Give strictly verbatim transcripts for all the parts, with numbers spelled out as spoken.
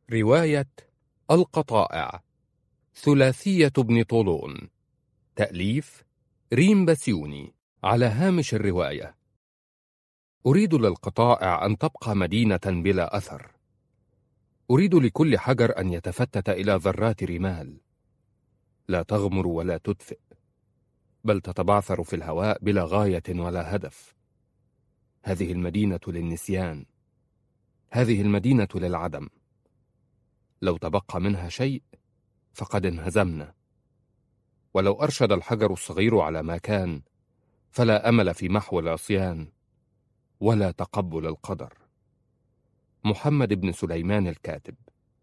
رواية القطائع، ثلاثية ابن طولون، تأليف ريم بسيوني. على هامش الرواية: أريد للقطائع أن تبقى مدينة بلا أثر. أريد لكل حجر أن يتفتت إلى ذرات رمال، لا تغمر ولا تدفئ، بل تتبعثر في الهواء بلا غاية ولا هدف. هذه المدينة للنسيان، هذه المدينة للعدم. لو تبقى منها شيء فقد انهزمنا، ولو أرشد الحجر الصغير على ما كان فلا أمل في محو العصيان ولا تقبل القدر. محمد بن سليمان الكاتب،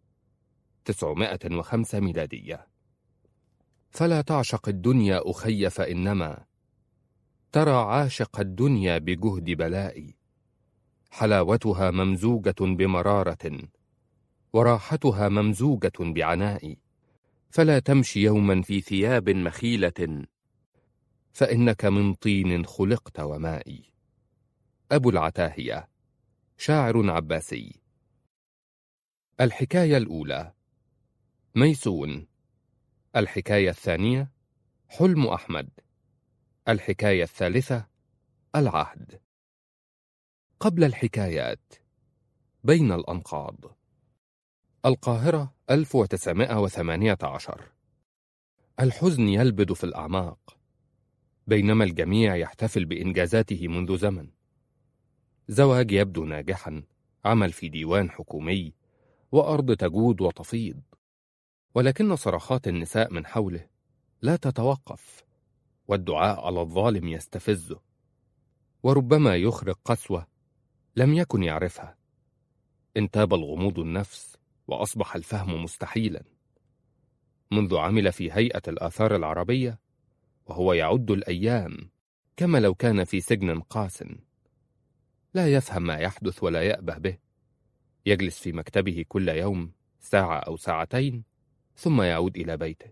تسعمائة وخمسة ميلادية. فلا تعشق الدنيا أخي، فإنما ترى عاشق الدنيا بجهد بلائي، حلاوتها ممزوجة بمرارة وراحتها ممزوجة بعناء. فلا تمشي يوما في ثياب مخيلة، فإنك من طين خلقت وماء. أبو العتاهية، شاعر عباسي. الحكاية الأولى: ميسون. الحكاية الثانية: حلم أحمد. الحكاية الثالثة: العهد. قبل الحكايات: بين الأنقاض. القاهرة ألف وتسعمائة وثمانية عشر. الحزن يلبد في الأعماق، بينما الجميع يحتفل بإنجازاته منذ زمن. زواج يبدو ناجحا، عمل في ديوان حكومي، وأرض تجود وتفيض، ولكن صرخات النساء من حوله لا تتوقف، والدعاء على الظالم يستفزه، وربما يخرق قسوة لم يكن يعرفها. انتاب الغموض النفس وأصبح الفهم مستحيلا. منذ عمل في هيئة الآثار العربية وهو يعد الأيام كما لو كان في سجن قاس، لا يفهم ما يحدث ولا يأبه به. يجلس في مكتبه كل يوم ساعة أو ساعتين ثم يعود إلى بيته.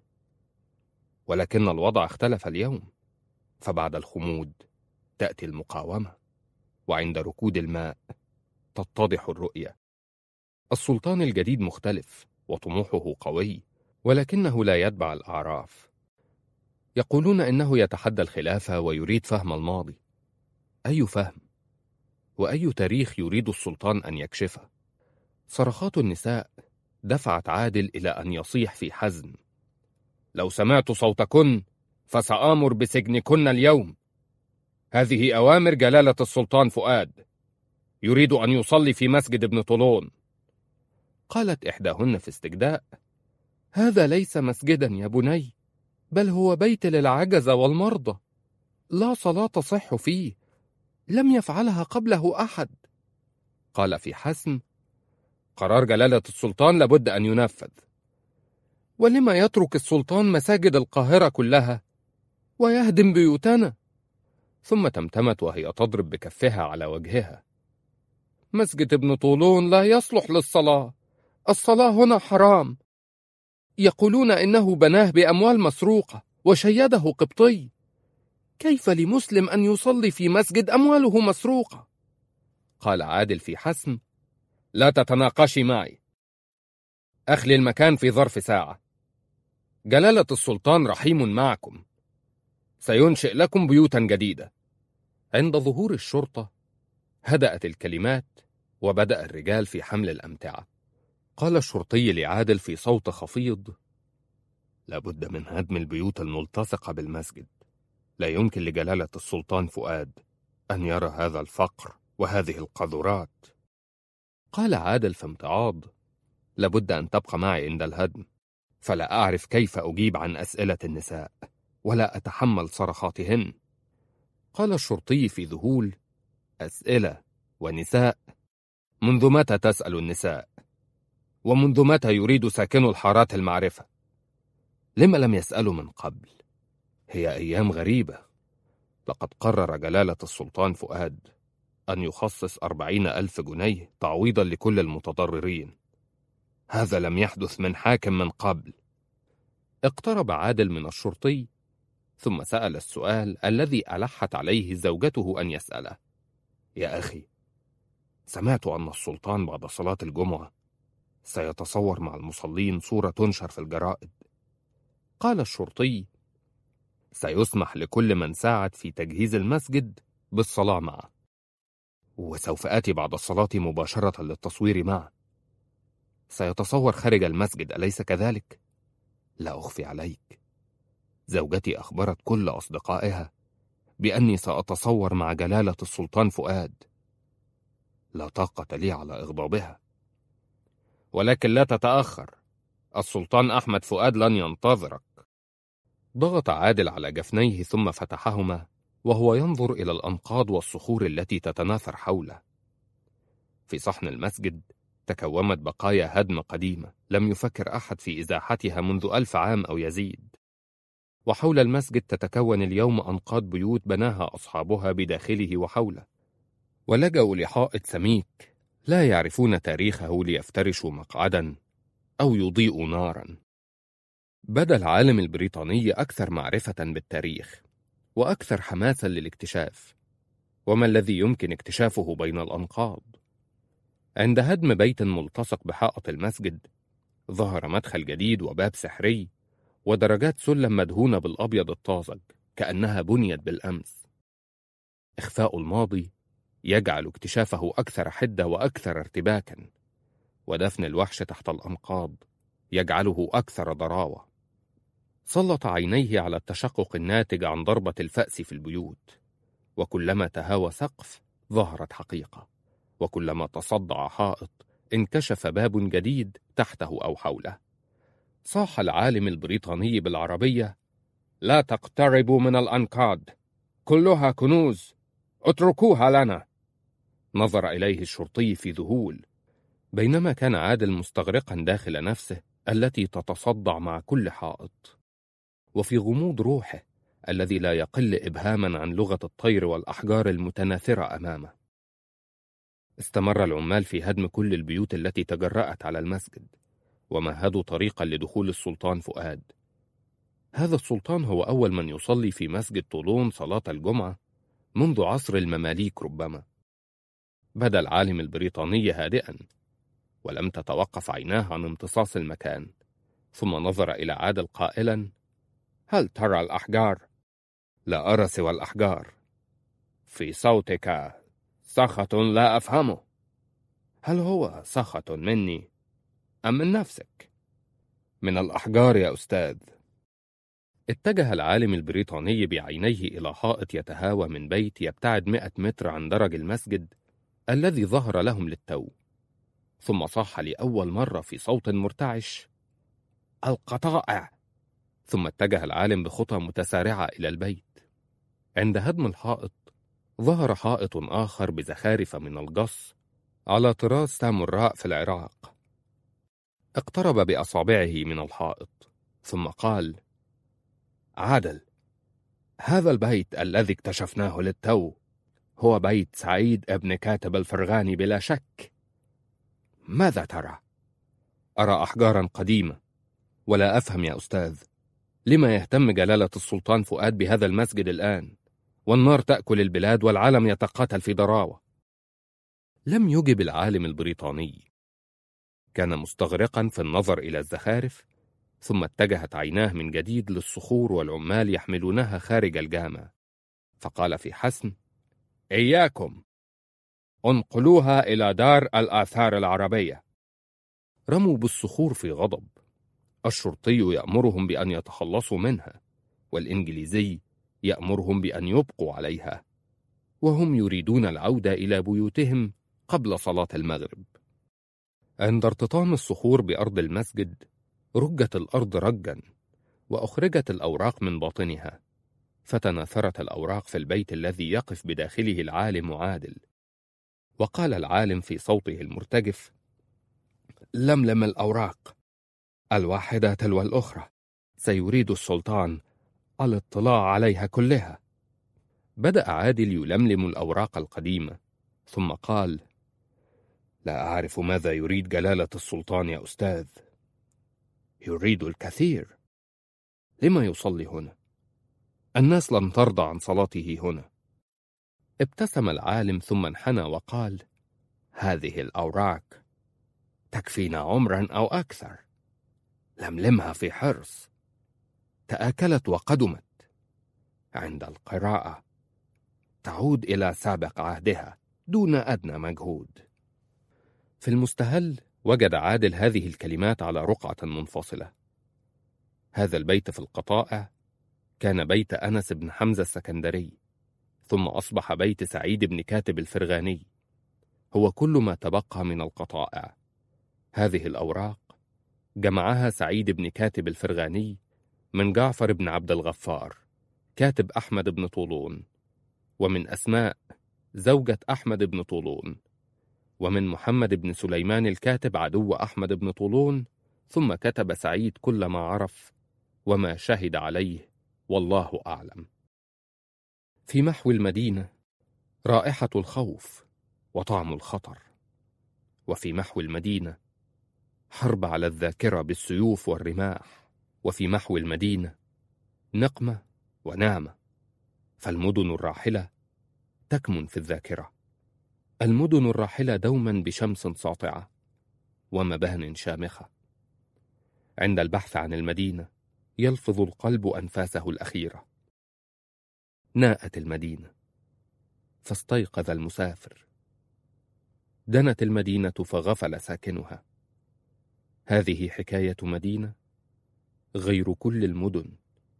ولكن الوضع اختلف اليوم، فبعد الخمود تأتي المقاومة، وعند ركود الماء تتضح الرؤية. السلطان الجديد مختلف وطموحه قوي، ولكنه لا يتبع الأعراف. يقولون إنه يتحدى الخلافة ويريد فهم الماضي. أي فهم؟ وأي تاريخ يريد السلطان أن يكشفه؟ صرخات النساء دفعت عادل إلى أن يصيح في حزم: لو سمعت صوتكن فسآمر بسجنكن اليوم. هذه أوامر جلالة السلطان فؤاد، يريد أن يصلي في مسجد ابن طولون. قالت إحداهن في استجداء: هذا ليس مسجدا يا بني، بل هو بيت للعجز والمرضى، لا صلاة تصح فيه، لم يفعلها قبله أحد. قال في حسم: قرار جلالة السلطان لابد أن ينفذ. ولما يترك السلطان مساجد القاهرة كلها ويهدم بيوتنا؟ ثم تمتمت وهي تضرب بكفها على وجهها: مسجد ابن طولون لا يصلح للصلاة، الصلاة هنا حرام. يقولون إنه بناه بأموال مسروقة وشيده قبطي، كيف لمسلم أن يصلي في مسجد أمواله مسروقة؟ قال عادل في حسم: لا تتناقشي معي، أخلي المكان في ظرف ساعة. جلالة السلطان رحيم معكم، سينشئ لكم بيوتا جديدة. عند ظهور الشرطة هدأت الكلمات، وبدأ الرجال في حمل الأمتعة. قال الشرطي لعادل في صوت خفيض: لابد من هدم البيوت الملتصقة بالمسجد، لا يمكن لجلالة السلطان فؤاد أن يرى هذا الفقر وهذه القذورات. قال عادل في امتعاض: لابد أن تبقى معي عند الهدم، فلا أعرف كيف أجيب عن أسئلة النساء ولا أتحمل صرخاتهن. قال الشرطي في ذهول: أسئلة ونساء؟ منذ متى تسأل النساء؟ ومنذ متى يريد ساكنو الحارات المعرفة؟ لما لم يسألوا من قبل؟ هي أيام غريبة. لقد قرر جلالة السلطان فؤاد أن يخصص أربعين ألف جنيه تعويضا لكل المتضررين. هذا لم يحدث من حاكم من قبل. اقترب عادل من الشرطي ثم سأل السؤال الذي ألحت عليه زوجته أن يسأله: يا أخي، سمعت أن السلطان بعد صلاة الجمعة سيتصور مع المصلين صورة تنشر في الجرائد. قال الشرطي: سيسمح لكل من ساعد في تجهيز المسجد بالصلاة معه، وسوف آتي بعد الصلاة مباشرة للتصوير معه. سيتصور خارج المسجد، أليس كذلك؟ لا أخفي عليك، زوجتي أخبرت كل أصدقائها بأني سأتصور مع جلالة السلطان فؤاد. لا طاقة لي على إغضابها، ولكن لا تتأخر، السلطان أحمد فؤاد لن ينتظرك. ضغط عادل على جفنيه ثم فتحهما وهو ينظر إلى الأنقاض والصخور التي تتناثر حوله. في صحن المسجد تكومت بقايا هدم قديمة لم يفكر أحد في إزاحتها منذ ألف عام أو يزيد، وحول المسجد تتكون اليوم أنقاض بيوت بناها أصحابها بداخله وحوله، ولجأوا لحائط سميك لا يعرفون تاريخه ليفترشوا مقعدا أو يضيئوا نارا. بدا العالم البريطاني أكثر معرفة بالتاريخ وأكثر حماسا للاكتشاف. وما الذي يمكن اكتشافه بين الأنقاض؟ عند هدم بيت ملتصق بحائط المسجد ظهر مدخل جديد وباب سحري ودرجات سلم مدهونة بالأبيض الطازج كأنها بنيت بالأمس. إخفاء الماضي يجعل اكتشافه أكثر حدة وأكثر ارتباكا، ودفن الوحش تحت الأنقاض يجعله أكثر ضراوة. سلط عينيه على التشقق الناتج عن ضربة الفأس في البيوت، وكلما تهاوى سقف ظهرت حقيقة، وكلما تصدع حائط انكشف باب جديد تحته أو حوله. صاح العالم البريطاني بالعربية: لا تقتربوا من الأنقاض، كلها كنوز، اتركوها لنا. نظر إليه الشرطي في ذهول، بينما كان عادل مستغرقا داخل نفسه التي تتصدع مع كل حائط، وفي غموض روحه الذي لا يقل إبهاما عن لغة الطير والأحجار المتناثرة أمامه. استمر العمال في هدم كل البيوت التي تجرأت على المسجد، ومهدوا طريقا لدخول السلطان فؤاد. هذا السلطان هو أول من يصلي في مسجد طولون صلاة الجمعة منذ عصر المماليك ربما. بدا العالم البريطاني هادئا، ولم تتوقف عيناه عن امتصاص المكان، ثم نظر إلى عادل قائلا: هل ترى الأحجار؟ لا أرى سوى الأحجار. في صوتك سخط لا أفهمه، هل هو سخط مني أم من نفسك؟ من الأحجار يا أستاذ. اتجه العالم البريطاني بعينيه إلى حائط يتهاوى من بيت يبتعد مئة متر عن درج المسجد الذي ظهر لهم للتو، ثم صاح لأول مرة في صوت مرتعش: القطائع. ثم اتجه العالم بخطى متسارعة إلى البيت. عند هدم الحائط ظهر حائط آخر بزخارف من الجص على طراز سامراء في العراق. اقترب بأصابعه من الحائط ثم قال: عادل، هذا البيت الذي اكتشفناه للتو هو بيت سعيد ابن كاتب الفرغاني بلا شك. ماذا ترى؟ أرى أحجارا قديمة، ولا أفهم يا أستاذ لما يهتم جلالة السلطان فؤاد بهذا المسجد الآن، والنار تأكل البلاد والعالم يتقاتل في ضراوة. لم يجب العالم البريطاني، كان مستغرقا في النظر إلى الزخارف، ثم اتجهت عيناه من جديد للصخور والعمال يحملونها خارج الجامع، فقال في حسم: إياكم، انقلوها إلى دار الآثار العربية. رموا بالصخور في غضب. الشرطي يأمرهم بأن يتخلصوا منها، والإنجليزي يأمرهم بأن يبقوا عليها، وهم يريدون العودة إلى بيوتهم قبل صلاة المغرب. عند ارتطام الصخور بأرض المسجد رجت الأرض رجا، وأخرجت الأوراق من باطنها، فتناثرت الأوراق في البيت الذي يقف بداخله العالم عادل. وقال العالم في صوته المرتجف: لملم الأوراق الواحدة تلو الأخرى، سيريد السلطان الاطلاع عليها كلها. بدأ عادل يلملم الأوراق القديمة، ثم قال: لا أعرف ماذا يريد جلالة السلطان يا أستاذ. يريد الكثير. لما يصلي هنا؟ الناس لم ترضى عن صلاته هنا. ابتسم العالم ثم انحنى وقال: هذه الأوراق تكفينا عمرا أو أكثر. لملمها في حرص. تآكلت وقدمت. عند القراءة تعود إلى سابق عهدها دون أدنى مجهود. في المستهل وجد عادل هذه الكلمات على رقعة منفصلة. هذا البيت في القطائع كان بيت أنس بن حمزة السكندري، ثم أصبح بيت سعيد بن كاتب الفرغاني. هو كل ما تبقى من القطائع. هذه الأوراق جمعها سعيد بن كاتب الفرغاني من جعفر بن عبد الغفار كاتب أحمد بن طولون، ومن أسماء زوجة أحمد بن طولون، ومن محمد بن سليمان الكاتب عدو أحمد بن طولون. ثم كتب سعيد كل ما عرف وما شهد عليه، والله أعلم. في محو المدينة رائحة الخوف وطعم الخطر، وفي محو المدينة حرب على الذاكرة بالسيوف والرماح، وفي محو المدينة نقمة ونعمة. فالمدن الراحلة تكمن في الذاكرة. المدن الراحلة دوما بشمس ساطعة ومبان شامخة. عند البحث عن المدينة يلفظ القلب أنفاسه الأخيرة. ناءت المدينة فاستيقظ المسافر. دنت المدينة فغفل ساكنها. هذه حكاية مدينة غير كل المدن.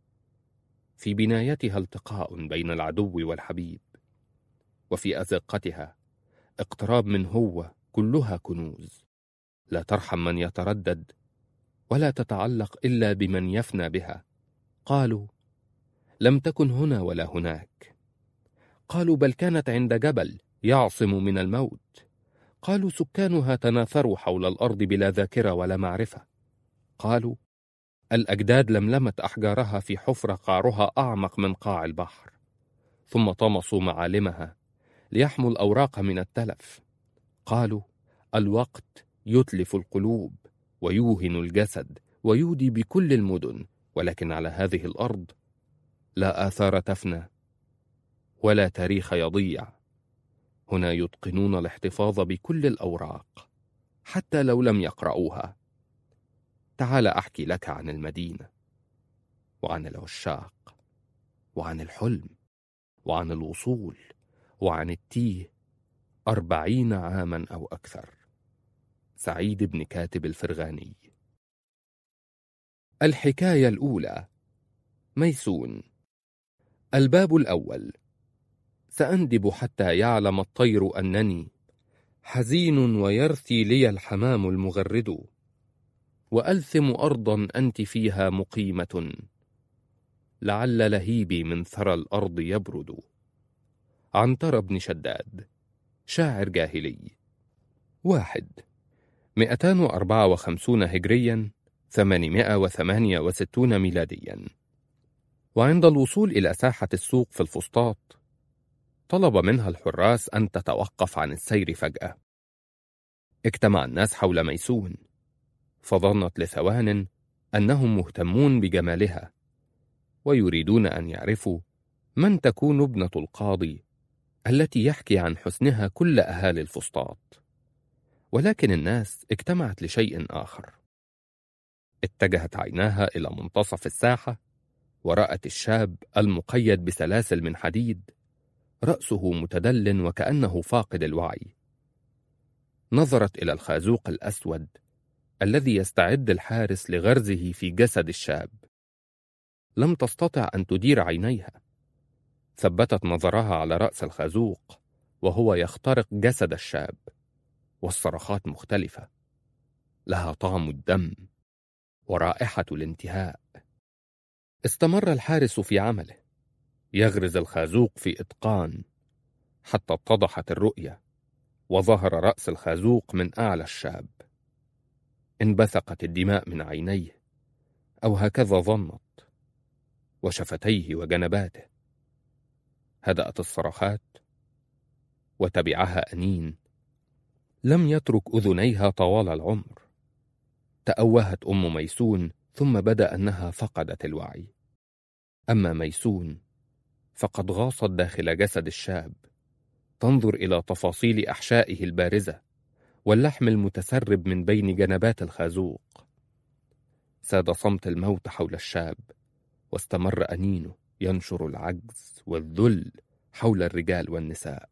في بنايتها التقاء بين العدو والحبيب، وفي أزقتها اقتراب من هو كلها كنوز لا ترحم من يتردد، ولا تتعلق إلا بمن يفنى بها. قالوا لم تكن هنا ولا هناك. قالوا بل كانت عند جبل يعصم من الموت. قالوا سكانها تناثروا حول الأرض بلا ذاكرة ولا معرفة. قالوا الأجداد لملمت أحجارها في حفرة قعرها أعمق من قاع البحر، ثم طمسوا معالمها ليحموا الأوراق من التلف. قالوا الوقت يتلف القلوب ويوهن الجسد ويودي بكل المدن، ولكن على هذه الأرض لا آثار تفنى ولا تاريخ يضيع. هنا يتقنون الاحتفاظ بكل الأوراق حتى لو لم يقرؤوها. تعال أحكي لك عن المدينة وعن العشاق وعن الحلم وعن الوصول وعن التيه أربعين عاما أو أكثر. سعيد بن كاتب الفرغاني. الحكاية الأولى. ميسون. الباب الأول. سأندب حتى يعلم الطير أنني حزين ويرثي لي الحمام المغرد، وألثم أرضا أنت فيها مقيمة، لعل لهيبي من ثرى الأرض يبرد. عنتر بن شداد، شاعر جاهلي. واحد. مئتان وأربعة وخمسون هجريا، ثمانمائة وثمانية وستون ميلاديا. وعند الوصول إلى ساحة السوق في الفسطاط طلب منها الحراس أن تتوقف عن السير فجأة. اجتمع الناس حول ميسون، فظنت لثوان أنهم مهتمون بجمالها ويريدون أن يعرفوا من تكون ابنة القاضي التي يحكي عن حسنها كل أهالي الفسطاط. ولكن الناس اجتمعت لشيء آخر. اتجهت عيناها إلى منتصف الساحة ورأت الشاب المقيد بسلاسل من حديد، رأسه متدل وكأنه فاقد الوعي. نظرت إلى الخازوق الأسود الذي يستعد الحارس لغرزه في جسد الشاب. لم تستطع أن تدير عينيها. ثبتت نظرها على رأس الخازوق وهو يخترق جسد الشاب، والصرخات مختلفة، لها طعم الدم ورائحة الانتهاء. استمر الحارس في عمله، يغرز الخازوق في إتقان حتى اتضحت الرؤية، وظهر رأس الخازوق من أعلى الشاب. انبثقت الدماء من عينيه، أو هكذا ظنت، وشفتيه وجنباته. هدأت الصرخات وتبعها أنين لم يترك أذنيها طوال العمر. تأوهت أم ميسون، ثم بدا أنها فقدت الوعي. أما ميسون فقد غاصت داخل جسد الشاب، تنظر إلى تفاصيل أحشائه البارزة واللحم المتسرب من بين جنبات الخازوق. ساد صمت الموت حول الشاب، واستمر أنينه ينشر العجز والذل حول الرجال والنساء.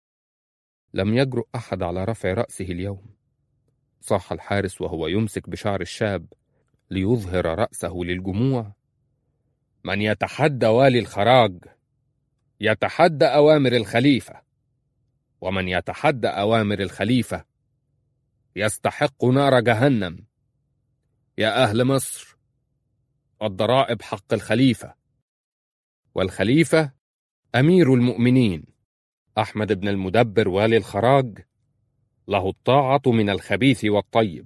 لم يجرؤ أحد على رفع رأسه اليوم. صاح الحارس وهو يمسك بشعر الشاب ليظهر رأسه للجموع: من يتحدى والي الخراج يتحدى أوامر الخليفة، ومن يتحدى أوامر الخليفة يستحق نار جهنم. يا أهل مصر، الضرائب حق الخليفة، والخليفة أمير المؤمنين أحمد بن المدبر والي الخراج، له الطاعة من الخبيث والطيب.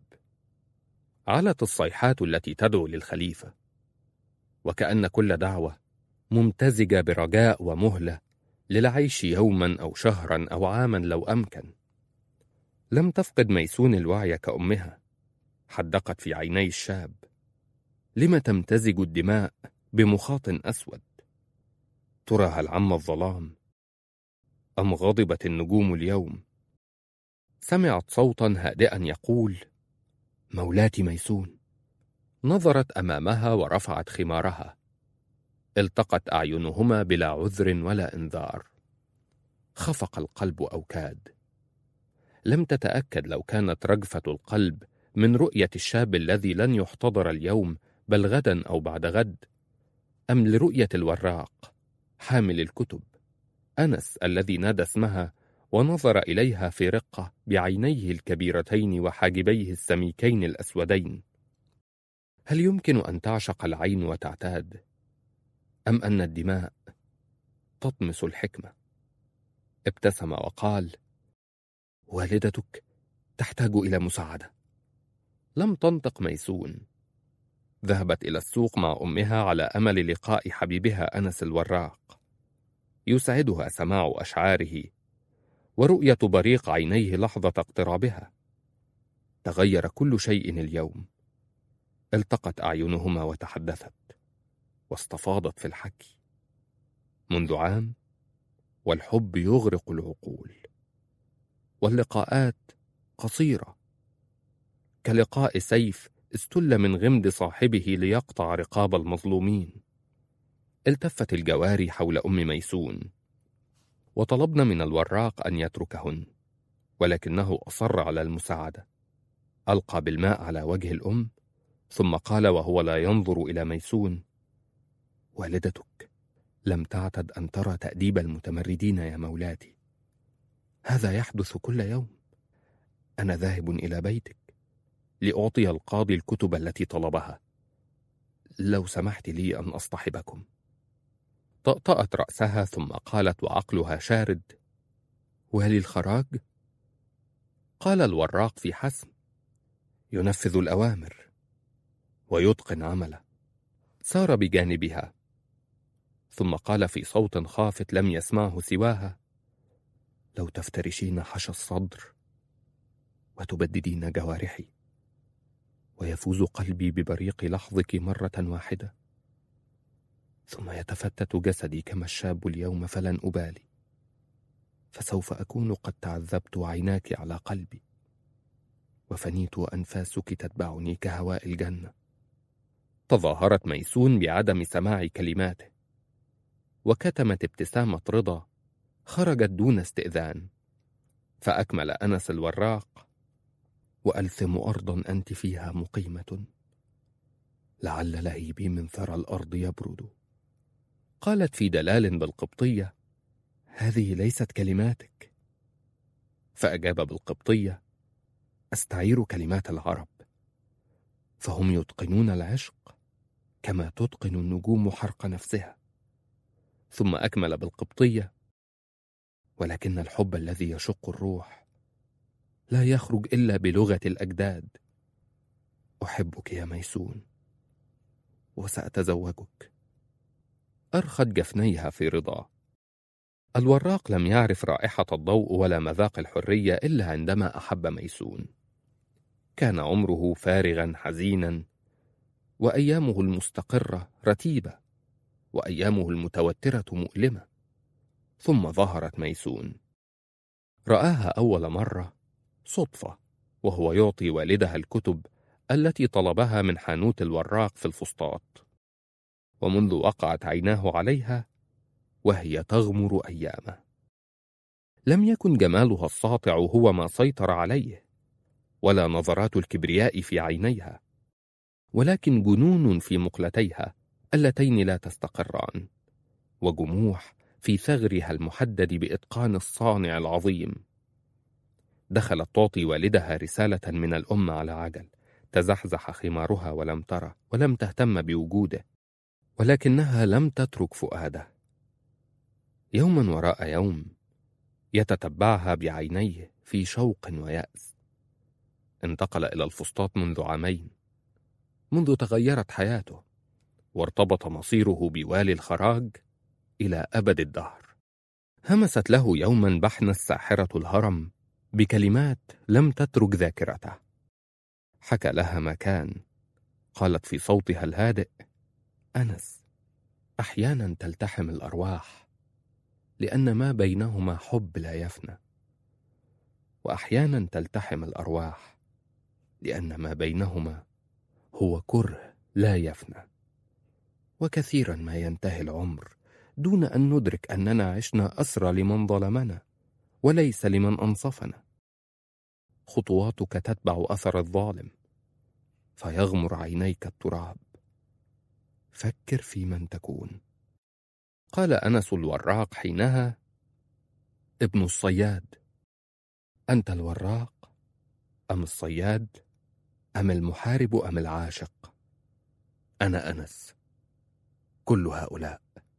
علت الصيحات التي تدعو للخليفة، وكأن كل دعوة ممتزجة برجاء ومهلة للعيش يوما أو شهرا أو عاما لو أمكن. لم تفقد ميسون الوعي كأمها. حدقت في عيني الشاب: لم تمتزج الدماء بمخاط أسود؟ ترى هل عم الظلام أم غضبت النجوم اليوم؟ سمعت صوتا هادئا يقول: مولاتي ميسون. نظرت أمامها ورفعت خمارها. التقت أعينهما بلا عذر ولا إنذار. خفق القلب أو كاد. لم تتأكد لو كانت رجفة القلب من رؤية الشاب الذي لن يحتضر اليوم بل غدا أو بعد غد، أم لرؤية الوراق حامل الكتب أنس الذي نادى اسمها ونظر إليها في رقة بعينيه الكبيرتين وحاجبيه السميكين الأسودين. هل يمكن أن تعشق العين وتعتاد، أم أن الدماء تطمس الحكمة؟ ابتسم وقال: والدتك تحتاج إلى مساعدة. لم تنطق ميسون. ذهبت إلى السوق مع أمها على أمل لقاء حبيبها أنس الوراق. يسعدها سماع أشعاره ورؤية بريق عينيه لحظة اقترابها. تغير كل شيء اليوم. التقت أعينهما وتحدثت، واستفاضت في الحكي. منذ عام والحب يغرق العقول، واللقاءات قصيرة، كلقاء سيف استل من غمد صاحبه ليقطع رقاب المظلومين. التفت الجواري حول أم ميسون وطلبن من الوراق أن يتركهن، ولكنه أصر على المساعدة. ألقى بالماء على وجه الأم، ثم قال وهو لا ينظر إلى ميسون: والدتك لم تعتد أن ترى تأديب المتمردين يا مولاتي. هذا يحدث كل يوم. أنا ذاهب إلى بيتك لأعطي القاضي الكتب التي طلبها. لو سمحت لي أن أصطحبكم. طأطأت رأسها ثم قالت وعقلها شارد: والي الخراج؟ قال الوراق في حسم: ينفذ الأوامر ويتقن عمله. سار بجانبها، ثم قال في صوت خافت لم يسمعه سواها: لو تفترشين حشى الصدر وتبددين جوارحي، ويفوز قلبي ببريق لحظك مرة واحدة، ثم يتفتت جسدي كما الشاب اليوم فلن أبالي، فسوف أكون قد تعذبت وعيناك على قلبي، وفنيت وأنفاسك تتبعني كهواء الجنة. تظاهرت ميسون بعدم سماع كلماته، وكتمت ابتسامة رضا خرجت دون استئذان. فأكمل أنس الوراق: وألثم أرضا أنت فيها مقيمة، لعل لهيبي من ثرى الأرض يبرد. قالت في دلال بالقبطية: هذه ليست كلماتك. فأجاب بالقبطية: أستعير كلمات العرب، فهم يتقنون العشق كما تتقن النجوم حرق نفسها. ثم أكمل بالقبطية: ولكن الحب الذي يشق الروح لا يخرج إلا بلغة الأجداد. أحبك يا ميسون، وسأتزوجك. أرخت جفنيها في رضا. الوراق لم يعرف رائحة الضوء ولا مذاق الحرية إلا عندما أحب ميسون. كان عمره فارغا حزينا، وأيامه المستقرة رتيبة، وأيامه المتوترة مؤلمة. ثم ظهرت ميسون. رآها أول مرة صدفة وهو يعطي والدها الكتب التي طلبها من حانوت الوراق في الفسطاط، ومنذ وقعت عيناه عليها وهي تغمر أيامه. لم يكن جمالها الساطع هو ما سيطر عليه، ولا نظرات الكبرياء في عينيها، ولكن جنون في مقلتيها اللتين لا تستقران، وجموح في ثغرها المحدد بإتقان الصانع العظيم. دخلت تعطي والدها رسالة من الأم على عجل، تزحزح خمارها ولم ترى ولم تهتم بوجوده، ولكنها لم تترك فؤاده. يوما وراء يوم يتتبعها بعينيه في شوق ويأس. انتقل إلى الفسطاط منذ عامين، منذ تغيرت حياته وارتبط مصيره بوالي الخراج إلى أبد الدهر. همست له يوما بحن الساحرة الهرم بكلمات لم تترك ذاكرته. حكى لها ما كان. قالت في صوتها الهادئ: أنس، أحيانا تلتحم الأرواح لأن ما بينهما حب لا يفنى، وأحيانا تلتحم الأرواح لأن ما بينهما هو كره لا يفنى. وكثيرا ما ينتهي العمر دون أن ندرك أننا عشنا أسرى لمن ظلمنا وليس لمن أنصفنا. خطواتك تتبع أثر الظالم فيغمر عينيك التراب. فكر في من تكون. قال أنس الوراق حينها: ابن الصياد. أنت الوراق أم الصياد أم المحارب أم العاشق؟ أنا أنس، كل هؤلاء.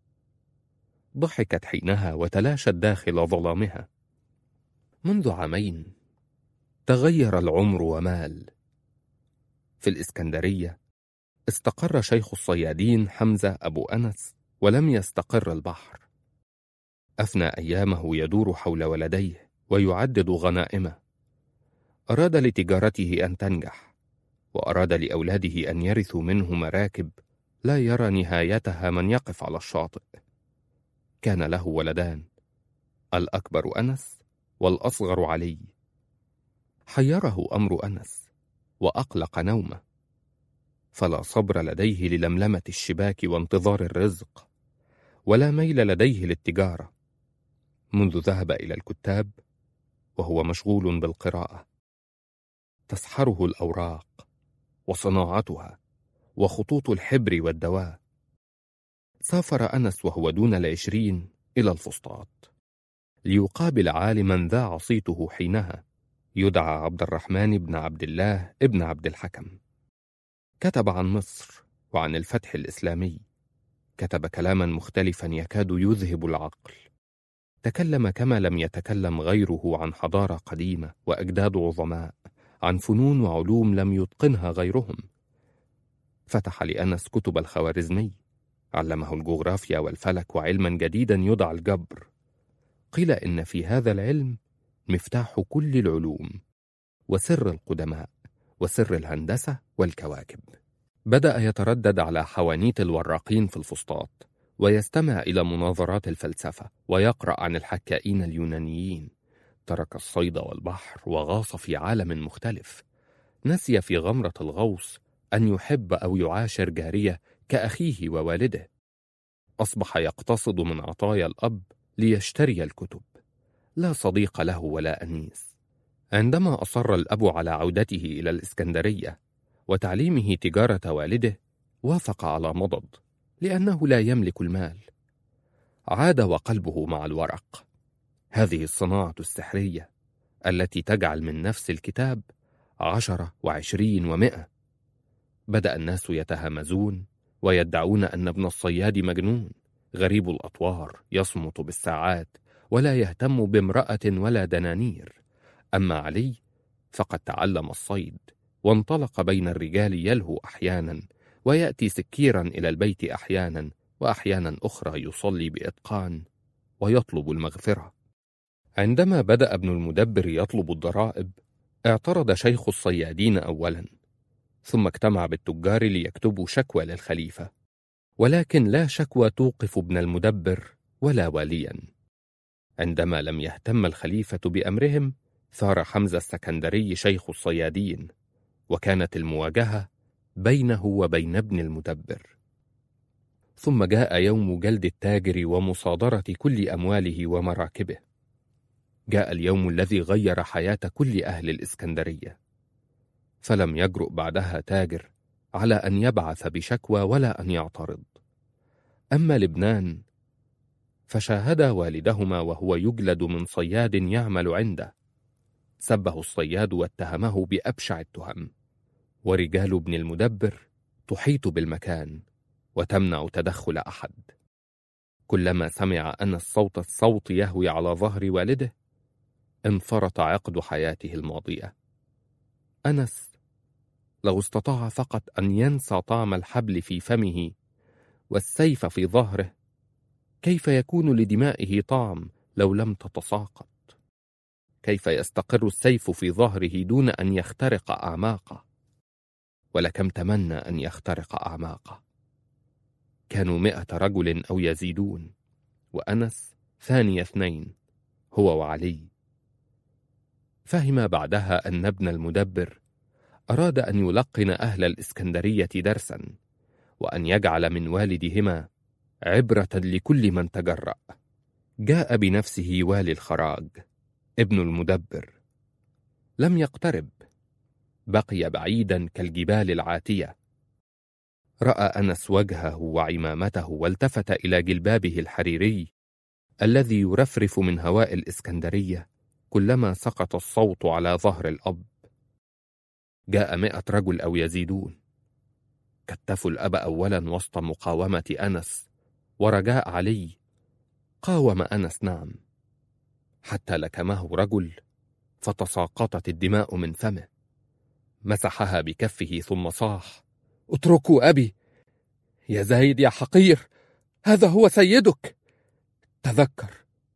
ضحكت حينها وتلاشت داخل ظلامها. منذ عامين تغير العمر ومال. في الإسكندرية استقر شيخ الصيادين حمزة أبو أنس، ولم يستقر البحر. أفنى أيامه يدور حول ولديه ويعدد غنائمه. أراد لتجارته أن تنجح، وأراد لأولاده أن يرثوا منه مراكب لا يرى نهايتها من يقف على الشاطئ. كان له ولدان، الأكبر أنس والأصغر علي. حيره أمر أنس وأقلق نومه، فلا صبر لديه للملمة الشباك وانتظار الرزق، ولا ميل لديه للتجارة. منذ ذهب إلى الكتاب وهو مشغول بالقراءة. تسحره الأوراق وصناعتها وخطوط الحبر والدواء. سافر أنس وهو دون العشرين إلى الفسطاط ليقابل عالما ذاع صيته حينها يدعى عبد الرحمن بن عبد الله ابن عبد الحكم. كتب عن مصر وعن الفتح الإسلامي. كتب كلاما مختلفا يكاد يذهب العقل. تكلم كما لم يتكلم غيره عن حضارة قديمة وأجداد عظماء، عن فنون وعلوم لم يتقنها غيرهم. فتح لأنس كتب الخوارزمي، علمه الجغرافيا والفلك وعلما جديدا يدعى الجبر. قيل إن في هذا العلم مفتاح كل العلوم وسر القدماء وسر الهندسة والكواكب. بدأ يتردد على حوانيت الوراقين في الفسطاط، ويستمع إلى مناظرات الفلسفة، ويقرأ عن الحكائين اليونانيين. ترك الصيد والبحر وغاص في عالم مختلف. نسي في غمرة الغوص أن يحب أو يعاشر جارية كأخيه ووالده. أصبح يقتصد من عطايا الأب ليشتري الكتب. لا صديق له ولا أنيس. عندما أصر الأب على عودته إلى الإسكندرية وتعليمه تجارة والده، وافق على مضض لأنه لا يملك المال. عاد وقلبه مع الورق، هذه الصناعة السحرية التي تجعل من نفس الكتاب عشرة وعشرين ومئة. بدأ الناس يتهامزون ويدعون أن ابن الصياد مجنون غريب الأطوار يصمت بالساعات ولا يهتم بامرأة ولا دنانير. أما علي فقد تعلم الصيد وانطلق بين الرجال يلهو أحيانا، ويأتي سكيرا إلى البيت أحيانا، وأحيانا أخرى يصلي بإتقان ويطلب المغفرة. عندما بدأ ابن المدبر يطلب الضرائب، اعترض شيخ الصيادين أولا، ثم اجتمع بالتجار ليكتبوا شكوى للخليفة، ولكن لا شكوى توقف ابن المدبر ولا واليا. عندما لم يهتم الخليفة بأمرهم، ثار حمزة السكندري شيخ الصيادين، وكانت المواجهة بينه وبين ابن المدبر. ثم جاء يوم جلد التاجر ومصادرة كل أمواله ومراكبه. جاء اليوم الذي غير حياة كل أهل الإسكندرية، فلم يجرؤ بعدها تاجر على أن يبعث بشكوى ولا أن يعترض. أما لبنان فشاهد والدهما وهو يجلد من صياد يعمل عنده، سبه الصياد واتهمه بأبشع التهم، ورجال ابن المدبر تحيط بالمكان وتمنع تدخل أحد. كلما سمع أنس صوت الصوت يهوي على ظهر والده انفرط عقد حياته الماضية. أنس لو استطاع فقط أن ينسى طعم الحبل في فمه والسيف في ظهره، كيف يكون لدمائه طعم لو لم تتساقط؟ كيف يستقر السيف في ظهره دون أن يخترق أعماقه؟ ولكم تمنى أن يخترق أعماقه. كانوا مئة رجل أو يزيدون، وأنس ثاني اثنين، هو وعلي. فهم بعدها أن ابن المدبر أراد أن يلقن أهل الإسكندرية درسا، وأن يجعل من والدهما عبرة لكل من تجرأ. جاء بنفسه والي الخراج ابن المدبر، لم يقترب، بقي بعيدا كالجبال العاتية. رأى أنس وجهه وعمامته والتفت إلى جلبابه الحريري الذي يرفرف من هواء الإسكندرية كلما سقط الصوت على ظهر الأب. جاء مئة رجل أو يزيدون، كتفوا الأب أولا وسط مقاومة أنس ورجاء علي. قاوم أنس نعم، حتى لكمه رجل فتساقطت الدماء من فمه، مسحها بكفه ثم صاح: اتركوا أبي يا زايد يا حقير، هذا هو سيدك، تذكر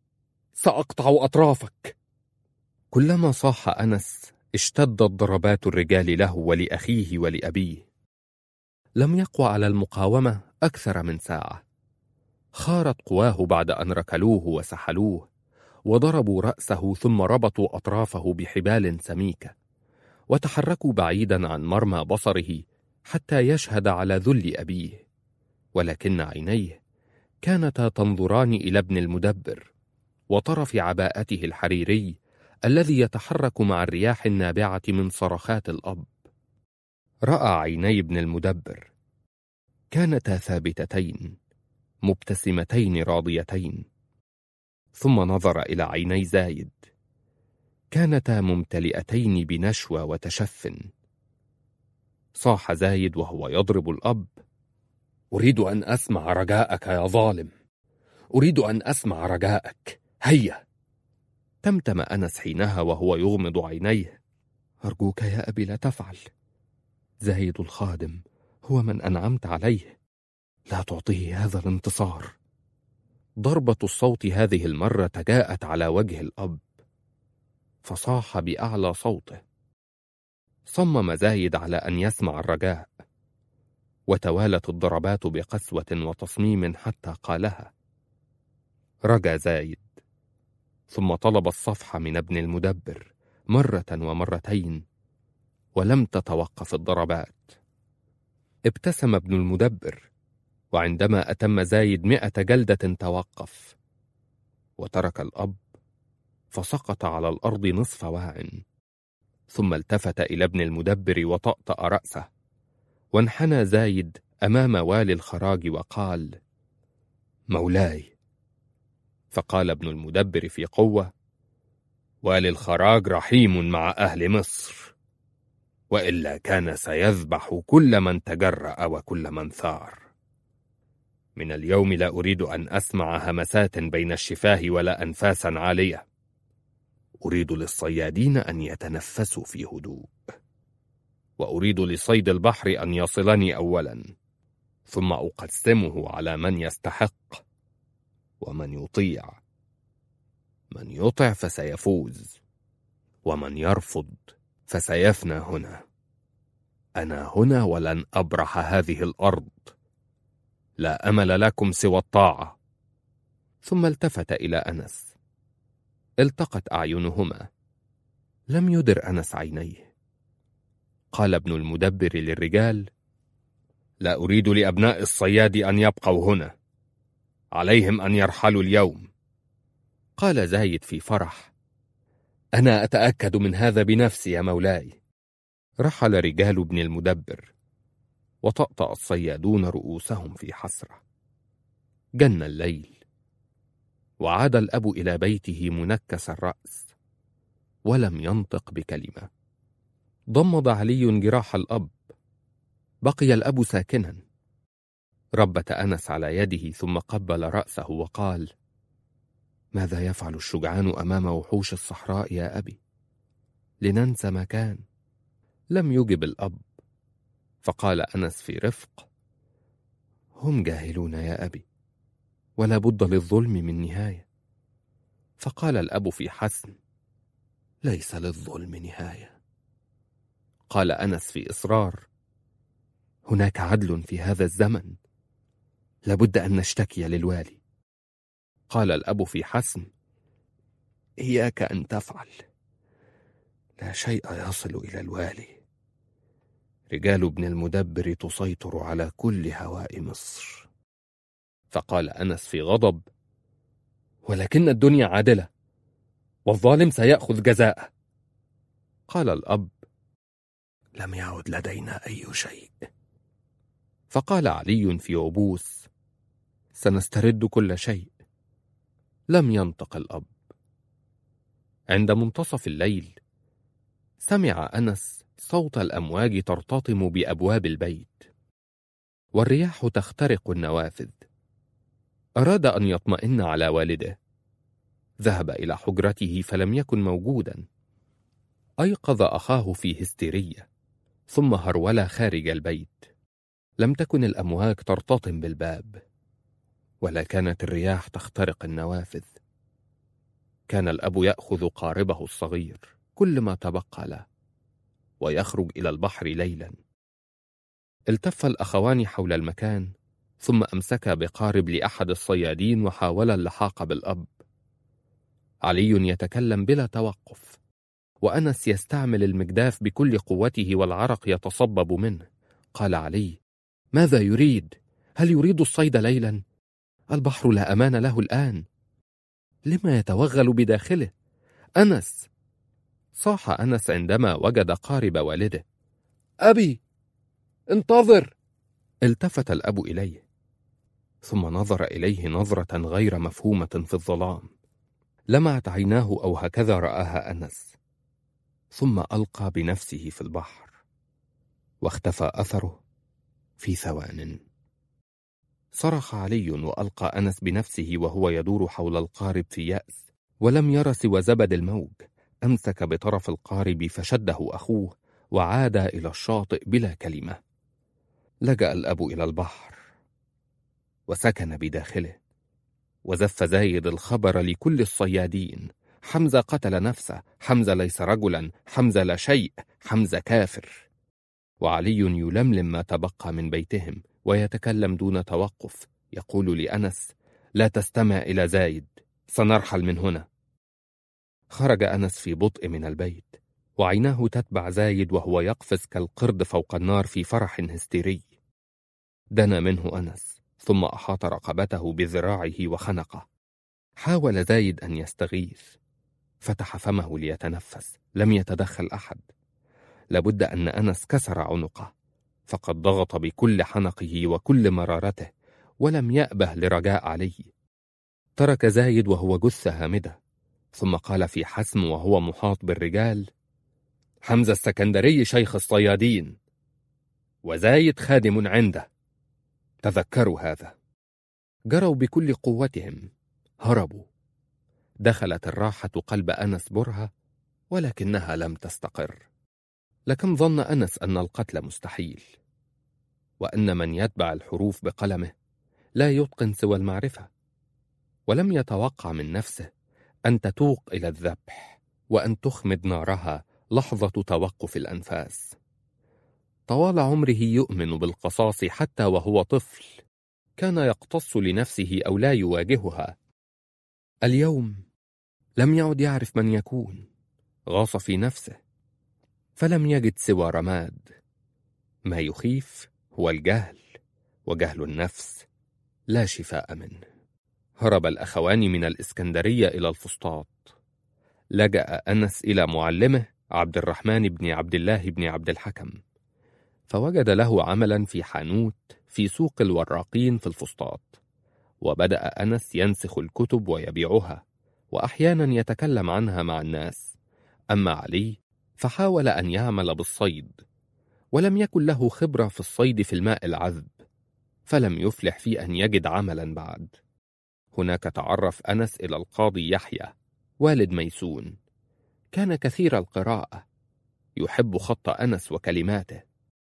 سأقطع أطرافك. كلما صاح أنس اشتدت ضربات الرجال له ولأخيه ولأبيه. لم يقوى على المقاومة أكثر من ساعة، خارت قواه بعد أن ركلوه وسحلوه وضربوا رأسه ثم ربطوا أطرافه بحبال سميكة، وتحركوا بعيدا عن مرمى بصره حتى يشهد على ذل أبيه. ولكن عينيه كانتا تنظران إلى ابن المدبر وطرف عباءته الحريري الذي يتحرك مع الرياح النابعة من صرخات الأب. رأى عيني ابن المدبر، كانتا ثابتتين مبتسمتين راضيتين. ثم نظر إلى عيني زايد، كانتا ممتلئتين بنشوى وتشف. صاح زايد وهو يضرب الأب: أريد أن أسمع رجاءك يا ظالم، أريد أن أسمع رجاءك، هيا. تمتم أنس حينها وهو يغمض عينيه: أرجوك يا أبي لا تفعل، زايد الخادم هو من أنعمت عليه، لا تعطيه هذا الانتصار. ضربة الصوت هذه المرة جاءت على وجه الأب، فصاح بأعلى صوته. صمم زايد على أن يسمع الرجاء، وتوالت الضربات بقسوة وتصميم حتى قالها. رجا زايد، ثم طلب الصفح من ابن المدبر مرة ومرتين، ولم تتوقف الضربات. ابتسم ابن المدبر، وعندما أتم زايد مئة جلدة توقف، وترك الأب فسقط على الأرض نصف واع. ثم التفت إلى ابن المدبر وطأطأ رأسه، وانحنى زايد أمام والي الخراج وقال: مولاي. فقال ابن المدبر في قوة: والي الخراج رحيم مع أهل مصر، وإلا كان سيذبح كل من تجرأ وكل من ثار. من اليوم لا أريد أن أسمع همسات بين الشفاه ولا أنفاسا عالية، أريد للصيادين أن يتنفسوا في هدوء، وأريد لصيد البحر أن يصلني أولا، ثم أقسمه على من يستحق ومن يطيع. من يطع فسيفوز، ومن يرفض فسيفنى هنا. أنا هنا ولن أبرح هذه الأرض، لا أمل لكم سوى الطاعة. ثم التفت إلى أنس، التقت أعينهما، لم يدر أنس عينيه. قال ابن المدبر للرجال: لا أريد لأبناء الصياد أن يبقوا هنا، عليهم أن يرحلوا اليوم. قال زايد في فرح: أنا أتأكد من هذا بنفسي يا مولاي. رحل رجال ابن المدبر، وطأطأ الصيادون رؤوسهم في حسرة. جن الليل، وعاد الأب إلى بيته منكس الرأس، ولم ينطق بكلمة. ضمد علي جراح الأب، بقي الأب ساكنا. ربت أنس على يده ثم قبل رأسه وقال: ماذا يفعل الشجعان أمام وحوش الصحراء يا أبي؟ لننسى ما كان. لم يجب الأب، فقال أنس في رفق: هم جاهلون يا أبي، ولا بد للظلم من نهاية. فقال الأب في حسم: ليس للظلم نهاية. قال أنس في إصرار: هناك عدل في هذا الزمن، لابد أن نشتكي للوالي. قال الأب في حسم: إياك أن تفعل، لا شيء يصل إلى الوالي. رجال ابن المدبر تسيطر على كل هواء مصر. فقال أنس في غضب: ولكن الدنيا عادلة، والظالم سيأخذ جزاءه. قال الأب: لم يعد لدينا أي شيء. فقال علي في عبوس: سنسترد كل شيء. لم ينطق الأب. عند منتصف الليل سمع أنس صوت الأمواج ترتطم بأبواب البيت، والرياح تخترق النوافذ. أراد أن يطمئن على والده. ذهب إلى حجرته فلم يكن موجودا. أيقظ أخاه في هستيرية، ثم هرول خارج البيت. لم تكن الأمواج ترتطم بالباب، ولا كانت الرياح تخترق النوافذ. كان الأب يأخذ قاربه الصغير كل ما تبقى له، ويخرج إلى البحر ليلا. التف الأخوان حول المكان، ثم أمسكا بقارب لأحد الصيادين وحاول اللحاق بالأب. علي يتكلم بلا توقف، وأنس يستعمل المجداف بكل قوته والعرق يتصبب منه. قال علي: ماذا يريد؟ هل يريد الصيد ليلا؟ البحر لا أمان له الآن. لما يتوغل بداخله؟ أنس! صاح أنس عندما وجد قارب والده: أبي، انتظر! التفت الأب إليه، ثم نظر إليه نظرة غير مفهومة في الظلام. لمعت عيناه أو هكذا رآها أنس، ثم ألقى بنفسه في البحر، واختفى أثره في ثوان. صرخ علي وألقى أنس بنفسه وهو يدور حول القارب في يأس، ولم ير سوى زبد الموج. أمسك بطرف القارب فشده أخوه، وعاد إلى الشاطئ بلا كلمة. لجأ الأب إلى البحر وسكن بداخله، وزف زايد الخبر لكل الصيادين: حمزة قتل نفسه، حمزة ليس رجلا، حمزة لا شيء، حمزة كافر. وعلي يلملم ما تبقى من بيتهم ويتكلم دون توقف، يقول لأنس: لا تستمع إلى زايد، سنرحل من هنا. خرج أنس في بطء من البيت، وعيناه تتبع زايد وهو يقفز كالقرد فوق النار في فرح هستيري. دنا منه أنس، ثم أحاط رقبته بذراعه وخنقه. حاول زايد أن يستغيث، فتح فمه ليتنفس، لم يتدخل أحد. لابد أن أنس كسر عنقه، فقد ضغط بكل حنقه وكل مرارته، ولم يأبه لرجاء علي. ترك زايد وهو جثة هامدة، ثم قال في حسم وهو محاط بالرجال: حمزة السكندري شيخ الصيادين، وزايد خادم عنده، تذكروا هذا. جروا بكل قوتهم، هربوا. دخلت الراحة قلب أنس برهة، ولكنها لم تستقر. لكن ظن أنس أن القتل مستحيل، وأن من يتبع الحروف بقلمه لا يتقن سوى المعرفة، ولم يتوقع من نفسه أن تتوق إلى الذبح، وأن تخمد نارها لحظة توقف الأنفاس. طوال عمره يؤمن بالقصاص حتى وهو طفل، كان يقتص لنفسه أو لا يواجهها. اليوم لم يعد يعرف من يكون، غاص في نفسه فلم يجد سوى رماد. ما يخيف هو الجهل، وجهل النفس لا شفاء منه. هرب الأخوان من الإسكندرية إلى الفسطاط. لجأ أنس إلى معلمه عبد الرحمن بن عبد الله بن عبد الحكم، فوجد له عملا في حانوت في سوق الوراقين في الفسطاط. وبدأ أنس ينسخ الكتب ويبيعها، وأحيانا يتكلم عنها مع الناس. أما علي فحاول أن يعمل بالصيد، ولم يكن له خبرة في الصيد في الماء العذب، فلم يفلح في أن يجد عملا بعد. هناك تعرف أنس إلى القاضي يحيى والد ميسون، كان كثير القراءة، يحب خط أنس وكلماته.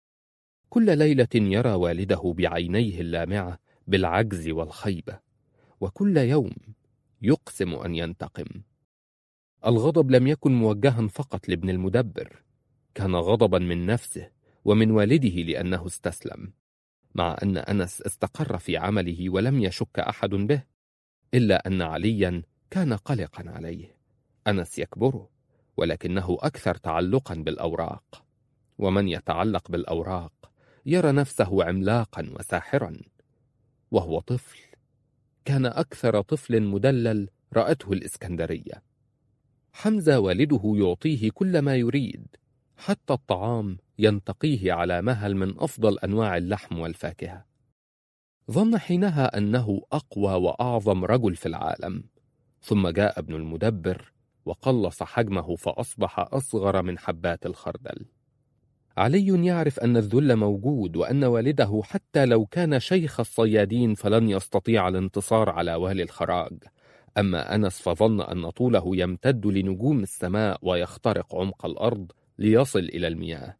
كل ليلة يرى والده بعينيه اللامعة بالعجز والخيبة، وكل يوم يقسم أن ينتقم. الغضب لم يكن موجها فقط لابن المدبر، كان غضبا من نفسه ومن والده لأنه استسلم، مع أن أنس استقر في عمله ولم يشك أحد به، إلا أن عليا كان قلقا عليه. أنس يكبره، ولكنه أكثر تعلقا بالأوراق، ومن يتعلق بالأوراق يرى نفسه عملاقا وساحرا. وهو طفل كان أكثر طفل مدلل رأته الإسكندرية. حمزة والده يعطيه كل ما يريد، حتى الطعام ينتقيه على مهل من أفضل أنواع اللحم والفاكهة. ظن حينها أنه أقوى وأعظم رجل في العالم، ثم جاء ابن المدبر وقلص حجمه فأصبح أصغر من حبات الخردل. علي يعرف أن الذل موجود، وأن والده حتى لو كان شيخ الصيادين فلن يستطيع الانتصار على والي الخراج. أما أنس فظن أن طوله يمتد لنجوم السماء ويخترق عمق الأرض ليصل إلى المياه.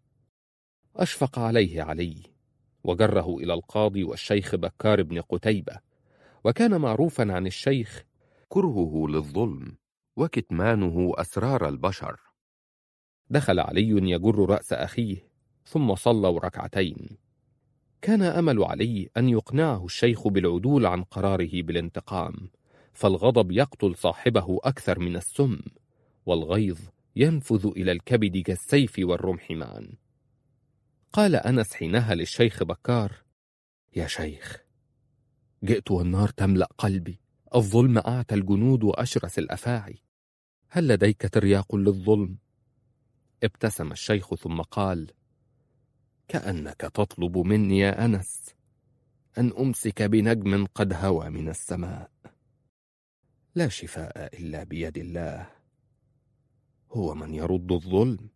أشفق عليه علي وجره إلى القاضي والشيخ بكار بن قتيبة، وكان معروفا عن الشيخ كرهه للظلم وكتمانه أسرار البشر. دخل علي يجر رأس أخيه، ثم صلوا ركعتين. كان أمل علي أن يقنعه الشيخ بالعدول عن قراره بالانتقام، فالغضب يقتل صاحبه أكثر من السم، والغيظ ينفذ إلى الكبد كالسيف والرمح معا. قال أنس حينها للشيخ بكار: يا شيخ، جئت والنار تملأ قلبي، الظلم أعتى الجنود وأشرس الأفاعي، هل لديك ترياق للظلم؟ ابتسم الشيخ ثم قال: كأنك تطلب مني يا أنس أن أمسك بنجم قد هوى من السماء. لا شفاء إلا بيد الله، هو من يرد الظلم.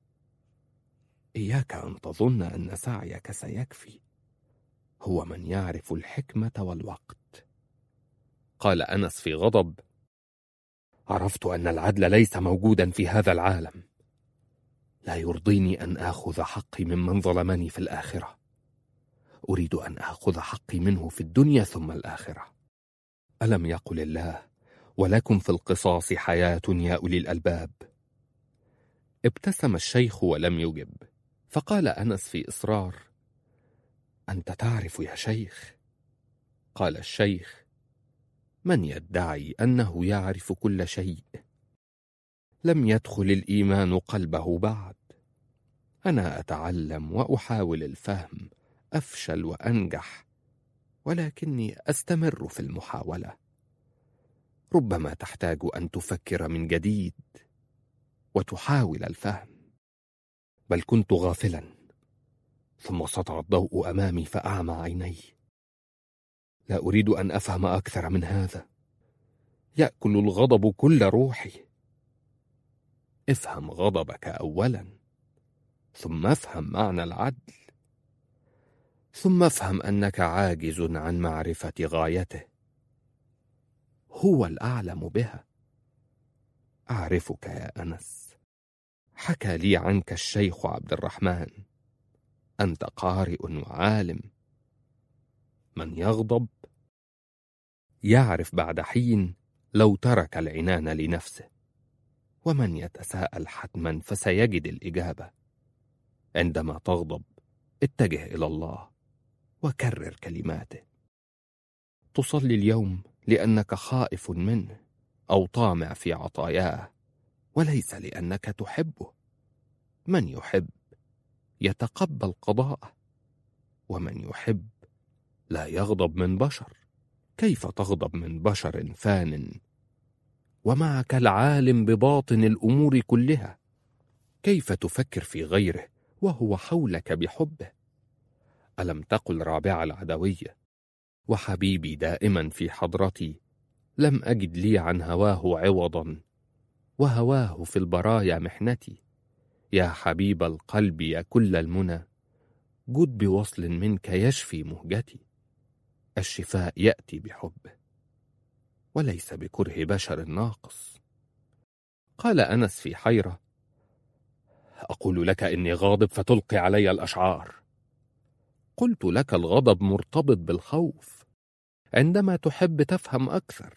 إياك أن تظن أن سعيك سيكفي، هو من يعرف الحكمة والوقت. قال أنس في غضب: عرفت أن العدل ليس موجودا في هذا العالم، لا يرضيني أن آخذ حقي ممن ظلمني في الآخرة، أريد أن آخذ حقي منه في الدنيا ثم الآخرة. ألم يقل الله: ولكم في القصاص حياة يا أولي الألباب؟ ابتسم الشيخ ولم يجب، فقال أنس في إصرار: أنت تعرف يا شيخ. قال الشيخ: من يدعي أنه يعرف كل شيء؟ لم يدخل الإيمان قلبه بعد. أنا أتعلم وأحاول الفهم، أفشل وأنجح، ولكني أستمر في المحاولة. ربما تحتاج أن تفكر من جديد وتحاول الفهم. بل كنت غافلا، ثم سطع الضوء أمامي فأعمى عيني. لا أريد أن أفهم أكثر من هذا، يأكل الغضب كل روحي. افهم غضبك أولا، ثم افهم معنى العدل، ثم افهم أنك عاجز عن معرفة غايته، هو الأعلم بها. أعرفك يا أنس، حكى لي عنك الشيخ عبد الرحمن، أنت قارئ وعالم. من يغضب يعرف بعد حين لو ترك العنان لنفسه، ومن يتساءل حتما فسيجد الإجابة. عندما تغضب اتجه إلى الله وكرر كلماته. تصلي اليوم لأنك خائف منه أو طامع في عطاياه، وليس لأنك تحبه. من يحب يتقبل قضاءه، ومن يحب لا يغضب من بشر. كيف تغضب من بشر فان ومعك العالم بباطن الأمور كلها؟ كيف تفكر في غيره وهو حولك بحبه؟ ألم تقل رابعة العدوية: وحبيبي دائما في حضرتي، لم أجد لي عن هواه عوضا، وهواه في البرايا محنتي. يا حبيب القلب يا كل المنى، جد بوصل منك يشفي مهجتي. الشفاء يأتي بحبه وليس بكره بشر ناقص. قال أنس في حيرة: أقول لك إني غاضب فتلقي علي الأشعار. قلت لك الغضب مرتبط بالخوف، عندما تحب تفهم أكثر،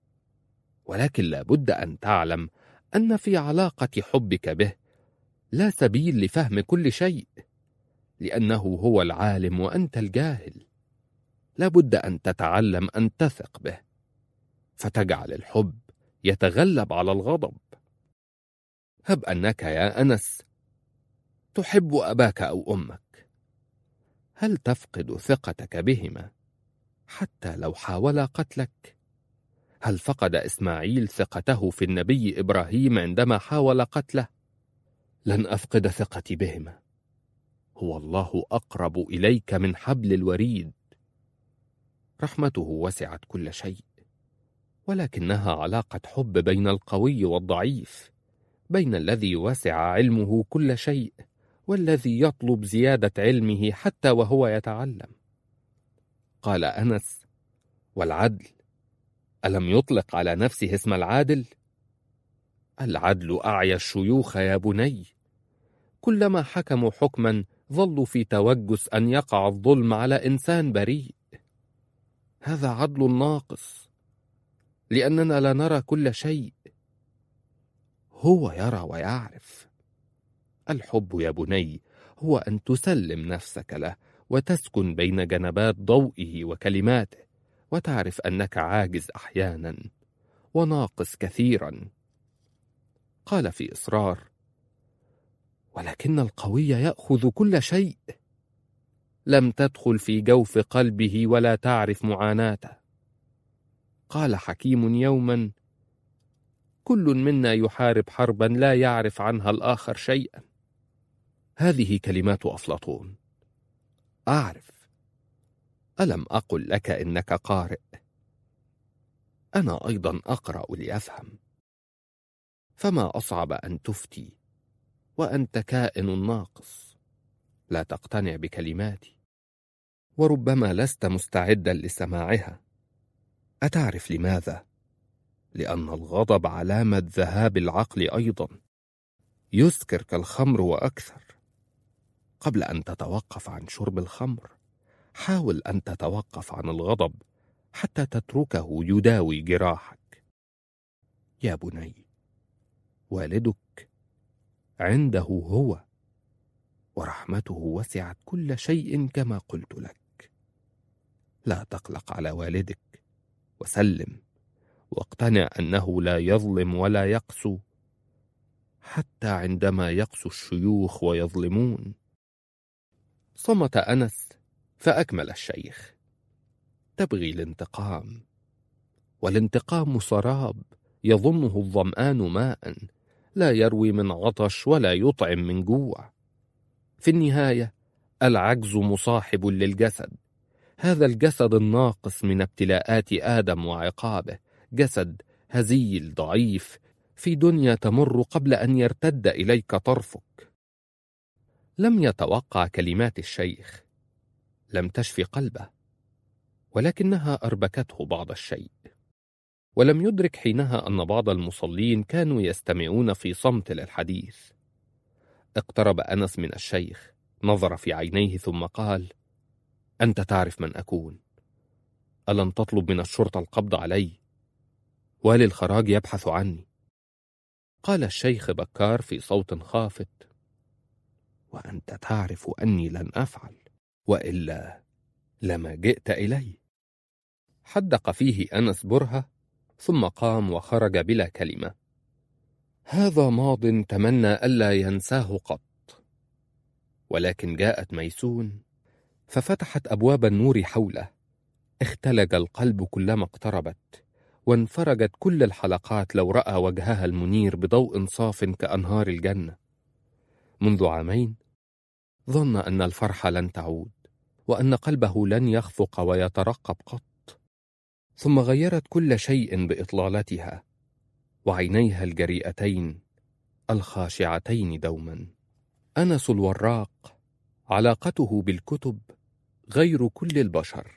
ولكن لا بد أن تعلم أن في علاقة حبك به لا سبيل لفهم كل شيء، لأنه هو العالم وأنت الجاهل. لا بد أن تتعلم أن تثق به، فتجعل الحب يتغلب على الغضب. هب أنك يا أنس تحب أباك أو أمك، هل تفقد ثقتك بهما حتى لو حاولا قتلك؟ هل فقد إسماعيل ثقته في النبي إبراهيم عندما حاول قتله؟ لن أفقد ثقتي بهما. هو الله أقرب إليك من حبل الوريد. رحمته وسعت كل شيء، ولكنها علاقة حب بين القوي والضعيف، بين الذي وسع علمه كل شيء والذي يطلب زيادة علمه حتى وهو يتعلم. قال أنس: والعدل، ألم يطلق على نفسه اسم العادل؟ العدل أعيا الشيوخ يا بني، كلما حكموا حكما ظلوا في توجس أن يقع الظلم على إنسان بريء. هذا عدل ناقص، لأننا لا نرى كل شيء، هو يرى ويعرف. الحب يا بني هو أن تسلم نفسك له وتسكن بين جنبات ضوئه وكلماته، وتعرف أنك عاجز أحيانا وناقص كثيرا. قال في إصرار: ولكن القوي يأخذ كل شيء. لم تدخل في جوف قلبه ولا تعرف معاناته. قال حكيم يوما: كل منا يحارب حربا لا يعرف عنها الآخر شيئا. هذه كلمات أفلاطون. أعرف. ألم أقل لك إنك قارئ؟ أنا أيضا أقرأ لأفهم. فما أصعب أن تفتي وأنت كائن ناقص، لا تقتنع بكلماتي، وربما لست مستعدا لسماعها. أتعرف لماذا؟ لأن الغضب علامة ذهاب العقل أيضا، يسكر كالخمر وأكثر. قبل أن تتوقف عن شرب الخمر، حاول أن تتوقف عن الغضب حتى تتركه يداوي جراحك. يا بني، والدك عنده هو، ورحمته وسعت كل شيء كما قلت لك. لا تقلق على والدك، وسلم، واقتنع أنه لا يظلم ولا يقسو، حتى عندما يقسو الشيوخ ويظلمون. صمت أنس فأكمل الشيخ: تبغي الانتقام، والانتقام سراب يظنه الظمآن ماء، لا يروي من عطش ولا يطعم من جوع. في النهاية العجز مصاحب للجسد، هذا الجسد الناقص من ابتلاءات آدم وعقابه، جسد هزيل ضعيف في دنيا تمر قبل أن يرتد إليك طرفك. لم يتوقع كلمات الشيخ، لم تشفي قلبه، ولكنها أربكته بعض الشيء. ولم يدرك حينها أن بعض المصلين كانوا يستمعون في صمت للحديث. اقترب أنس من الشيخ، نظر في عينيه ثم قال: أنت تعرف من أكون. ألن تطلب من الشرطة القبض علي؟ والي الخراج يبحث عني. قال الشيخ بكار في صوت خافت: وأنت تعرف أني لن أفعل، وإلا لما جئت إلي. حدق فيه أنس برهة، ثم قام وخرج بلا كلمة. هذا ماض تمنى ألا ينساه قط. ولكن جاءت ميسون ففتحت أبواب النور حوله، اختلج القلب كلما اقتربت، وانفرجت كل الحلقات لو رأى وجهها المنير بضوء صاف كأنهار الجنة. منذ عامين ظن أن الفرح لن تعود، وأن قلبه لن يخفق ويترقب قط. ثم غيرت كل شيء بإطلالتها، وعينيها الجريئتين الخاشعتين دوما. أنس الوراق علاقته بالكتب غير كل البشر.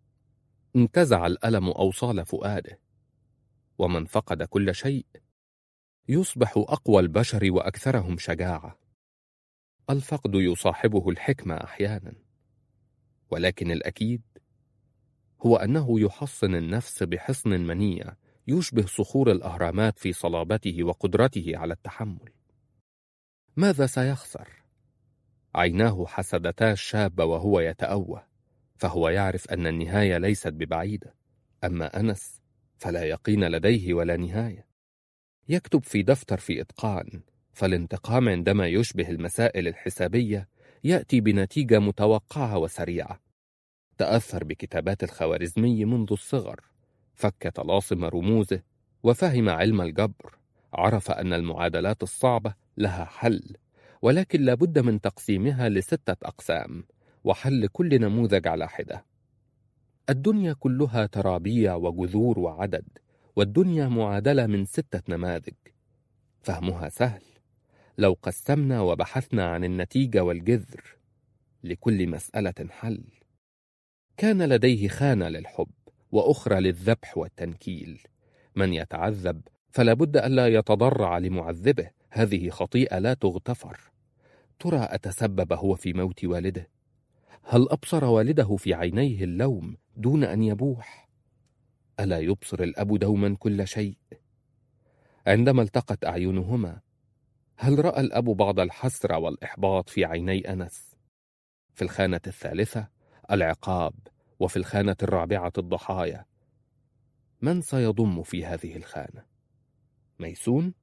انتزع الألم أوصال فؤاده، ومن فقد كل شيء يصبح أقوى البشر وأكثرهم شجاعة. الفقد يصاحبه الحكمة أحيانا، ولكن الأكيد هو أنه يحصن النفس بحصن منيع يشبه صخور الأهرامات في صلابته وقدرته على التحمل. ماذا سيخسر؟ عيناه حسدتا الشاب وهو يتأوه، فهو يعرف أن النهاية ليست ببعيدة. أما أنس فلا يقين لديه ولا نهاية. يكتب في دفتر في إتقان، فالانتقام عندما يشبه المسائل الحسابية يأتي بنتيجة متوقعة وسريعة. تأثر بكتابات الخوارزمي منذ الصغر، فك طلاسم رموزه وفهم علم الجبر. عرف أن المعادلات الصعبة لها حل، ولكن لابد من تقسيمها لستة أقسام، وحل كل نموذج على حدة. الدنيا كلها ترابيع وجذور وعدد، والدنيا معادلة من ستة نماذج. فهمها سهل لو قسمنا وبحثنا عن النتيجة والجذر. لكل مسألة حل. كان لديه خانة للحب، وأخرى للذبح والتنكيل. من يتعذب فلا بد ألا يتضرع لمعذبه، هذه خطيئة لا تغتفر. ترى أتسبب هو في موت والده؟ هل أبصر والده في عينيه اللوم دون أن يبوح؟ ألا يبصر الأب دوما كل شيء؟ عندما التقت أعينهما هل رأى الأب بعض الحسرة والإحباط في عيني أنس؟ في الخانة الثالثة العقاب، وفي الخانة الرابعة الضحايا. من سيضم في هذه الخانة؟ ميسون؟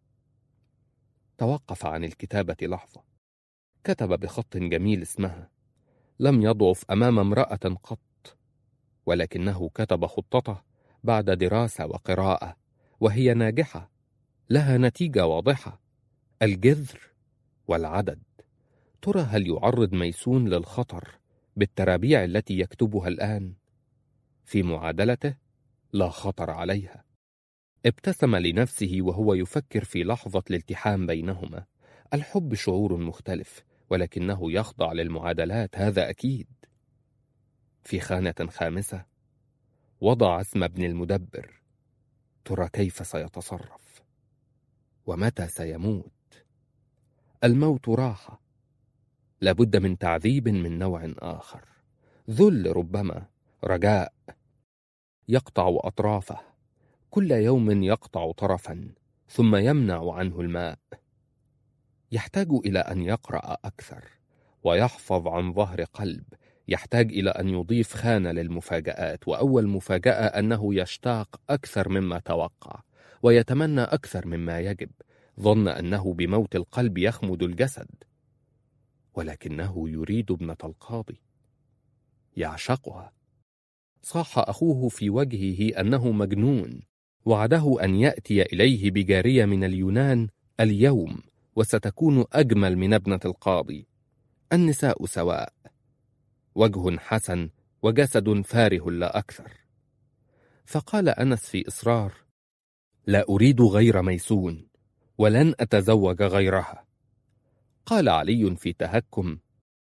توقف عن الكتابة لحظة. كتب بخط جميل اسمها: لم يضعف أمام امرأة قط. ولكنه كتب خطته بعد دراسة وقراءة، وهي ناجحة، لها نتيجة واضحة: الجذر والعدد. ترى هل يعرض ميسون للخطر بالترابيع التي يكتبها الآن؟ في معادلته لا خطر عليها. ابتسم لنفسه وهو يفكر في لحظة الالتحام بينهما. الحب شعور مختلف، ولكنه يخضع للمعادلات، هذا أكيد. في خانة خامسة وضع اسم ابن المدبر. ترى كيف سيتصرف؟ ومتى سيموت؟ الموت راحة، لابد من تعذيب من نوع آخر. ذل ربما، رجاء. يقطع أطرافه، كل يوم يقطع طرفا ثم يمنع عنه الماء. يحتاج إلى أن يقرأ أكثر ويحفظ عن ظهر قلب. يحتاج إلى أن يضيف خانة للمفاجآت، وأول مفاجأة أنه يشتاق أكثر مما توقع ويتمنى أكثر مما يجب. ظن أنه بموت القلب يخمد الجسد، ولكنه يريد ابنة القاضي، يعشقها. صاح أخوه في وجهه أنه مجنون، وعده أن يأتي إليه بجارية من اليونان اليوم، وستكون أجمل من ابنة القاضي. النساء سواء، وجه حسن وجسد فاره لا أكثر. فقال أنس في إصرار: لا أريد غير ميسون، ولن أتزوج غيرها. قال علي في تهكم: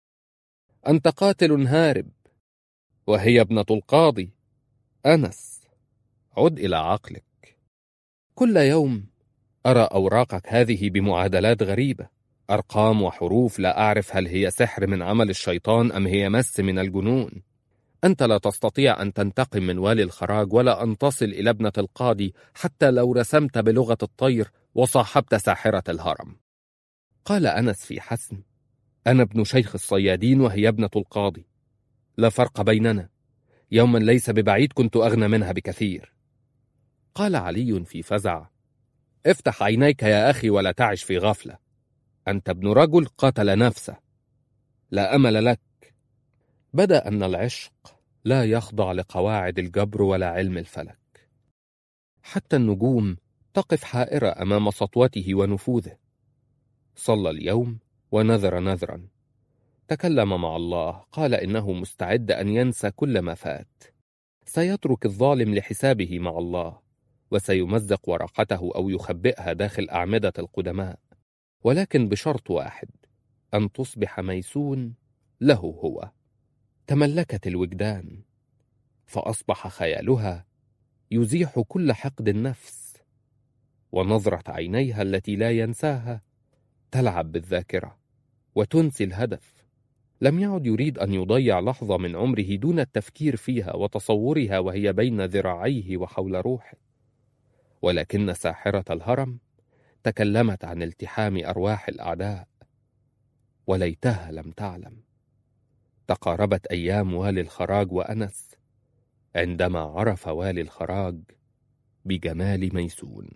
أنت قاتل هارب، وهي ابنة القاضي. أنس، عد إلى عقلك. كل يوم أرى أوراقك هذه بمعادلات غريبة، أرقام وحروف لا أعرف هل هي سحر من عمل الشيطان أم هي مس من الجنون. أنت لا تستطيع أن تنتقم من والي الخراج، ولا أن تصل إلى ابنة القاضي حتى لو رسمت بلغة الطير وصاحبت ساحرة الهرم. قال أنس في حسم: أنا ابن شيخ الصيادين وهي ابنة القاضي، لا فرق بيننا. يوما ليس ببعيد كنت أغنى منها بكثير. قال علي في فزع: افتح عينيك يا أخي ولا تعش في غفلة. أنت ابن رجل قتل نفسه، لا أمل لك. بدأ أن العشق لا يخضع لقواعد الجبر ولا علم الفلك. حتى النجوم تقف حائرة أمام سطوته ونفوذه. صلى اليوم ونذر نذرا، تكلم مع الله، قال إنه مستعد أن ينسى كل ما فات، سيترك الظالم لحسابه مع الله، وسيمزق ورقته أو يخبئها داخل أعمدة القدماء، ولكن بشرط واحد: أن تصبح ميسون له هو. تملكت الوجدان، فأصبح خيالها يزيح كل حقد النفس، ونظرة عينيها التي لا ينساها تلعب بالذاكرة وتنسي الهدف. لم يعد يريد أن يضيع لحظة من عمره دون التفكير فيها وتصورها وهي بين ذراعيه وحول روحه. ولكن ساحرة الهرم تكلمت عن التحام أرواح الأعداء، وليتها لم تعلم. تقاربت أيام والي الخراج وأنس عندما عرف والي الخراج بجمال ميسون.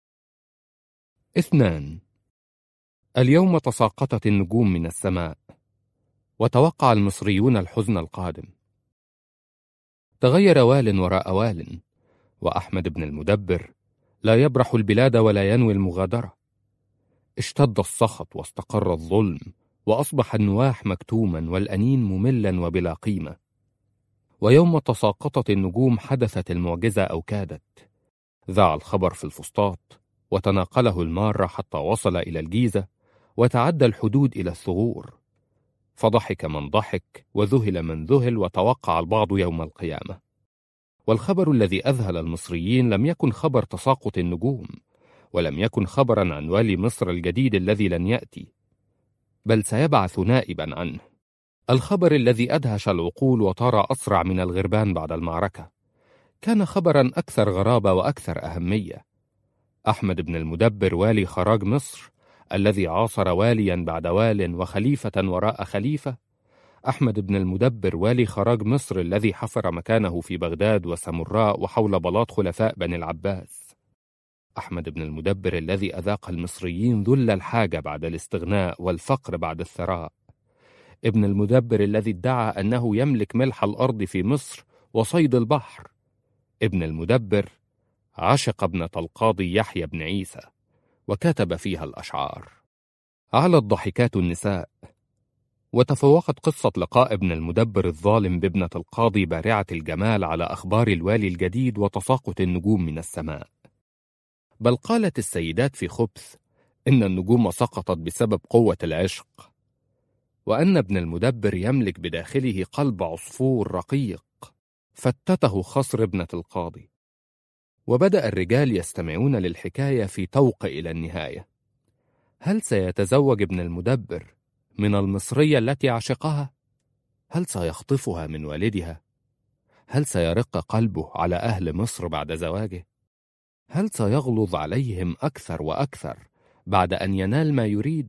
اثنان. اليوم تساقطت النجوم من السماء، وتوقع المصريون الحزن القادم. تغير وال وراء وال، وأحمد بن المدبر لا يبرح البلاد ولا ينوي المغادرة. اشتد السخط واستقر الظلم، وأصبح النواح مكتوما والأنين مملا وبلا قيمة. ويوم تساقطت النجوم حدثت المعجزة أو كادت. ذاع الخبر في الفسطاط، وتناقله المارة حتى وصل إلى الجيزة، وتعدى الحدود إلى الثغور. فضحك من ضحك وذهل من ذهل، وتوقع البعض يوم القيامة. والخبر الذي أذهل المصريين لم يكن خبر تساقط النجوم، ولم يكن خبرا عن والي مصر الجديد الذي لن يأتي، بل سيبعث نائبا عنه. الخبر الذي أدهش العقول وطار أسرع من الغربان بعد المعركة كان خبرا أكثر غرابة وأكثر أهمية. أحمد بن المدبر والي خراج مصر، الذي عاصر واليا بعد وال وخليفة وراء خليفة. أحمد بن المدبر والي خراج مصر، الذي حفر مكانه في بغداد وسامراء وحول بلاط خلفاء بني العباس. أحمد بن المدبر الذي أذاق المصريين ذل الحاجة بعد الاستغناء والفقر بعد الثراء. ابن المدبر الذي ادعى أنه يملك ملح الأرض في مصر وصيد البحر. ابن المدبر عشق ابنة القاضي يحيى بن عيسى، وكتب فيها الأشعار. علت ضحكات النساء، وتفوقت قصة لقاء ابن المدبر الظالم بابنة القاضي بارعة الجمال على أخبار الوالي الجديد وتساقط النجوم من السماء. بل قالت السيدات في خبث إن النجوم سقطت بسبب قوة العشق، وأن ابن المدبر يملك بداخله قلب عصفور رقيق فتته خصر ابنة القاضي. وبدأ الرجال يستمعون للحكاية في توق إلى النهاية. هل سيتزوج ابن المدبر من المصرية التي عشقها؟ هل سيخطفها من والدها؟ هل سيرق قلبه على أهل مصر بعد زواجه؟ هل سيغلظ عليهم أكثر وأكثر بعد أن ينال ما يريد؟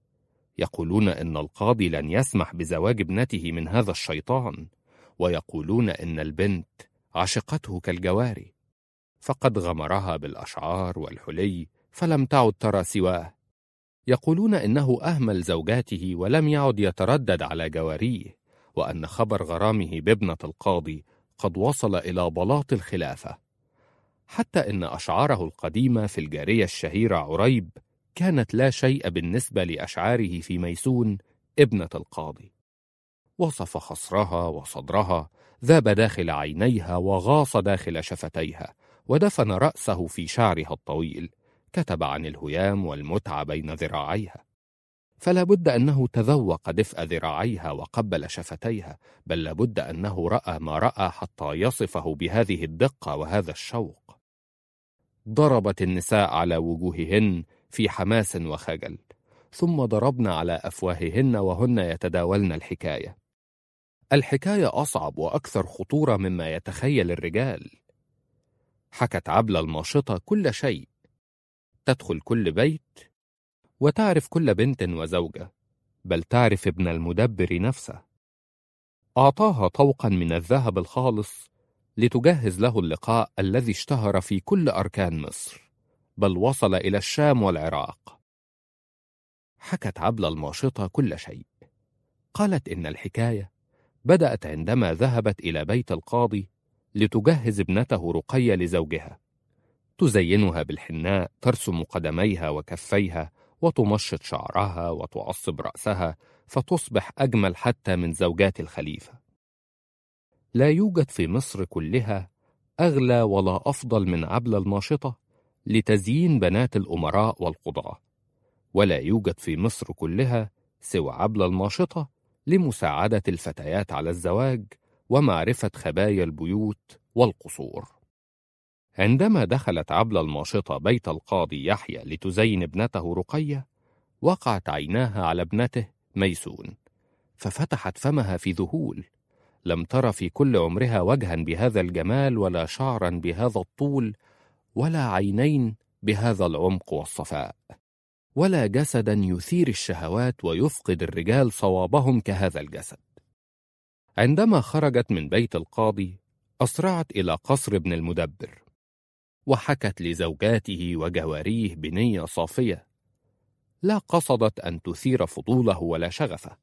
يقولون إن القاضي لن يسمح بزواج ابنته من هذا الشيطان، ويقولون إن البنت عشقته كالجواري، فقد غمرها بالأشعار والحلي فلم تعد ترى سواه. يقولون إنه أهمل زوجاته ولم يعد يتردد على جواريه، وأن خبر غرامه بابنة القاضي قد وصل إلى بلاط الخلافة، حتى إن أشعاره القديمة في الجارية الشهيرة عريب كانت لا شيء بالنسبة لأشعاره في ميسون ابنة القاضي. وصف خصرها وصدرها، ذاب داخل عينيها وغاص داخل شفتيها، ودفن رأسه في شعرها الطويل. كتب عن الهيام والمتعة بين ذراعيها، فلا بد أنه تذوق دفء ذراعيها وقبل شفتيها، بل لابد أنه رأى ما رأى حتى يصفه بهذه الدقة وهذا الشوق. ضربت النساء على وجوههن في حماس وخجل، ثم ضربن على أفواههن وهن يتداولن الحكاية. الحكاية أصعب وأكثر خطورة مما يتخيل الرجال. حكت عبلة الماشطة كل شيء، تدخل كل بيت وتعرف كل بنت وزوجة، بل تعرف ابن المدبر نفسه. أعطاها طوقا من الذهب الخالص لتجهز له اللقاء الذي اشتهر في كل أركان مصر، بل وصل إلى الشام والعراق. حكت عبلة الماشطة كل شيء. قالت إن الحكاية بدأت عندما ذهبت إلى بيت القاضي لتجهز ابنته رقية لزوجها، تزينها بالحناء، ترسم قدميها وكفيها، وتمشط شعرها وتعصب رأسها، فتصبح أجمل حتى من زوجات الخليفة. لا يوجد في مصر كلها أغلى ولا أفضل من عبلة الماشطة لتزيين بنات الأمراء والقضاة، ولا يوجد في مصر كلها سوى عبلة الماشطة لمساعدة الفتيات على الزواج ومعرفة خبايا البيوت والقصور. عندما دخلت عبلة الماشطة بيت القاضي يحيى لتزين ابنته رقية، وقعت عيناها على ابنته ميسون، ففتحت فمها في ذهول. لم تر في كل عمرها وجها بهذا الجمال، ولا شعرا بهذا الطول، ولا عينين بهذا العمق والصفاء، ولا جسدا يثير الشهوات ويفقد الرجال صوابهم كهذا الجسد. عندما خرجت من بيت القاضي أسرعت إلى قصر ابن المدبر، وحكت لزوجاته وجواريه بنية صافية، لا قصدت أن تثير فضوله ولا شغفه.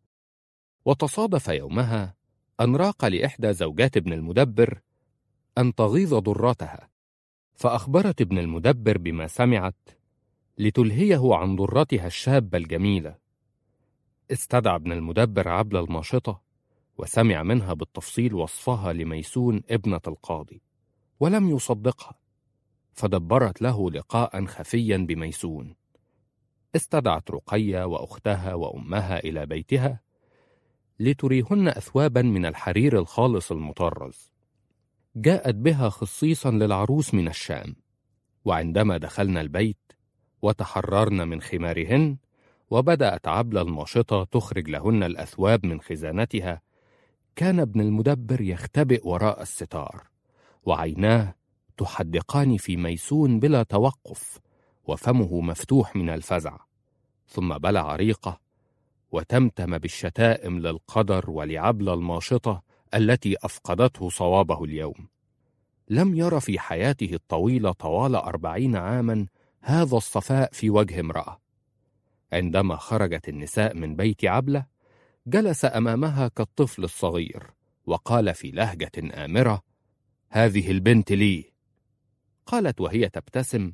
وتصادف يومها أن راق لإحدى زوجات ابن المدبر أن تغيظ ضرتها، فأخبرت ابن المدبر بما سمعت لتلهيه عن ضرتها الشابة الجميلة. استدعى ابن المدبر عبلة الماشطة وسمع منها بالتفصيل وصفها لميسون ابنة القاضي، ولم يصدقها، فدبرت له لقاء خفيا بميسون. استدعت رقية وأختها وأمها إلى بيتها لتريهن أثوابا من الحرير الخالص المطرز، جاءت بها خصيصا للعروس من الشام. وعندما دخلنا البيت وتحررن من خمارهن، وبدأت عبلة الماشطة تخرج لهن الأثواب من خزانتها، كان ابن المدبر يختبئ وراء الستار، وعيناه تحدقان في ميسون بلا توقف، وفمه مفتوح من الفزع، ثم بلع ريقه وتمتم بالشتائم للقدر ولعبلة الماشطة التي أفقدته صوابه اليوم. لم ير في حياته الطويلة طوال أربعين عاما هذا الصفاء في وجه امرأة. عندما خرجت النساء من بيت عبلة جلس أمامها كالطفل الصغير، وقال في لهجة آمرة: هذه البنت لي. قالت وهي تبتسم: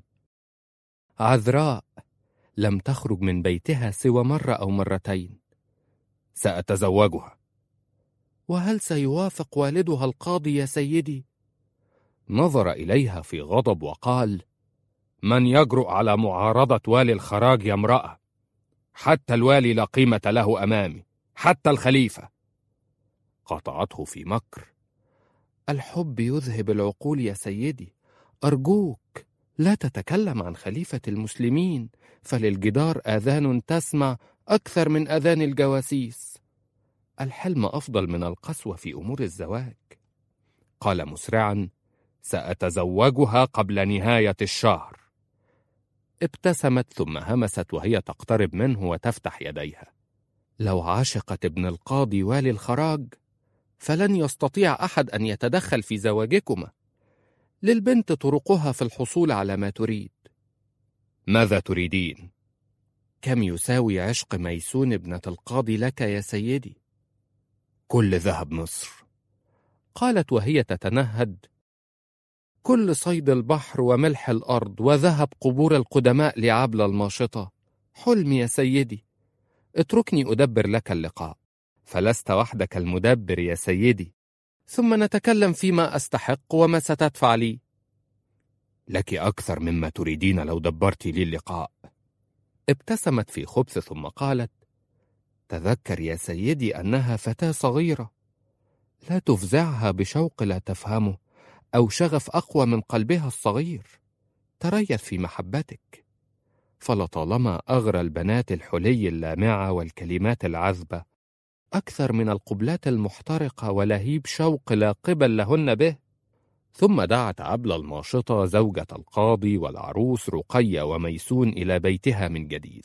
عذراء، لم تخرج من بيتها سوى مرة أو مرتين. سأتزوجها. وهل سيوافق والدها القاضي يا سيدي؟ نظر إليها في غضب وقال: من يجرؤ على معارضة والي الخراج يا امرأة؟ حتى الوالي لا قيمة له أمامي، حتى الخليفة. قاطعته في مكر: الحب يذهب العقول يا سيدي، أرجوك لا تتكلم عن خليفة المسلمين، فللجدار آذان تسمع أكثر من آذان الجواسيس. الحلم أفضل من القسوة في أمور الزواج. قال مسرعا: سأتزوجها قبل نهاية الشهر. ابتسمت ثم همست وهي تقترب منه وتفتح يديها: لو عشقت ابن القاضي والي الخراج فلن يستطيع أحد أن يتدخل في زواجكما. للبنت طرقها في الحصول على ما تريد. ماذا تريدين؟ كم يساوي عشق ميسون ابنة القاضي لك يا سيدي؟ كل ذهب مصر. قالت وهي تتنهد: كل صيد البحر وملح الأرض وذهب قبور القدماء لعبلة الماشطة. حلمي يا سيدي، اتركني أدبر لك اللقاء، فلست وحدك المدبر يا سيدي، ثم نتكلم فيما أستحق وما ستدفع لي. لك أكثر مما تريدين لو دبرت لي اللقاء. ابتسمت في خبث ثم قالت: تذكر يا سيدي أنها فتاة صغيرة، لا تفزعها بشوق لا تفهمه أو شغف أقوى من قلبها الصغير. تريث في محبتك، فلطالما أغرى البنات الحلي اللامعة والكلمات العذبة أكثر من القبلات المحترقة ولهيب شوق لا قبل لهن به. ثم دعت عبلة الماشطة زوجة القاضي والعروس رقية وميسون إلى بيتها من جديد.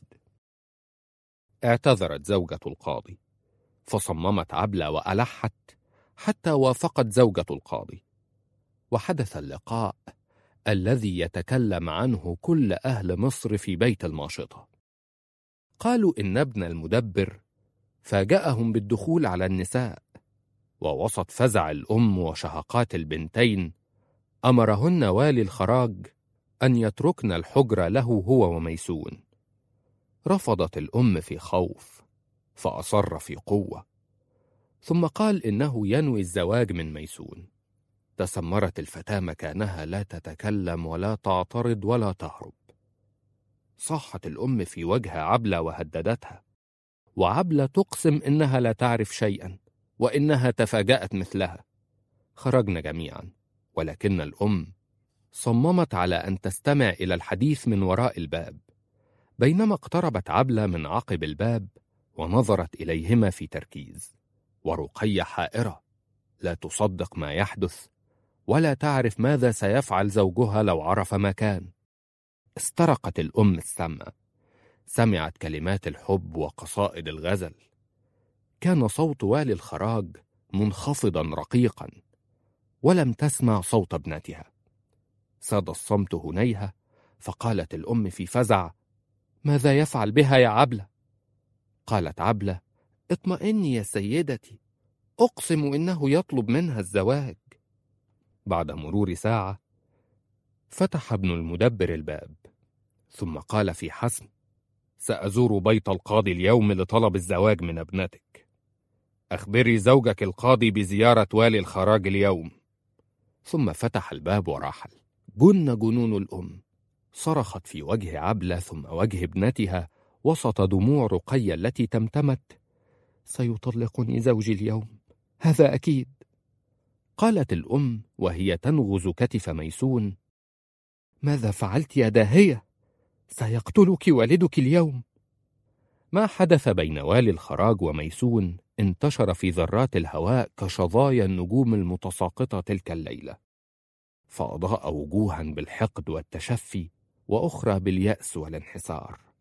اعتذرت زوجة القاضي، فصممت عبلة وألحت حتى وافقت زوجة القاضي، وحدث اللقاء الذي يتكلم عنه كل أهل مصر في بيت الماشطة. قالوا إن ابن المدبر فاجأهم بالدخول على النساء، ووسط فزع الأم وشهقات البنتين أمرهن والي الخراج أن يتركن الحجرة له هو وميسون. رفضت الأم في خوف، فأصر في قوة، ثم قال إنه ينوي الزواج من ميسون. تسمرت الفتاة مكانها، لا تتكلم ولا تعترض ولا تهرب. صاحت الأم في وجه عبلة وهددتها، وعبلة تقسم إنها لا تعرف شيئا وإنها تفاجأت مثلها. خرجن جميعا، ولكن الأم صممت على أن تستمع إلى الحديث من وراء الباب. بينما اقتربت عبلة من عقب الباب ونظرت إليهما في تركيز، ورقية حائرة لا تصدق ما يحدث ولا تعرف ماذا سيفعل زوجها لو عرف ما كان. استرقت الأم السمع، سمعت كلمات الحب وقصائد الغزل. كان صوت والي الخراج منخفضا رقيقا، ولم تسمع صوت ابنتها. ساد الصمت هنيها، فقالت الأم في فزع: ماذا يفعل بها يا عبلة؟ قالت عبلة: اطمئني يا سيدتي، أقسم إنه يطلب منها الزواج. بعد مرور ساعة فتح ابن المدبر الباب، ثم قال في حسم: سأزور بيت القاضي اليوم لطلب الزواج من ابنتك. أخبري زوجك القاضي بزيارة والي الخراج اليوم. ثم فتح الباب ورحل. جن جنون الأم، صرخت في وجه عبلة ثم وجه ابنتها وسط دموع رقية التي تمتمت: سيطلقني زوجي اليوم، هذا أكيد. قالت الأم وهي تنغز كتف ميسون: ماذا فعلت يا داهية؟ سيقتلك والدك اليوم. ما حدث بين والي الخراج وميسون انتشر في ذرات الهواء كشظايا النجوم المتساقطة تلك الليلة، فأضاء وجوها بالحقد والتشفي، وأخرى باليأس والانحسار.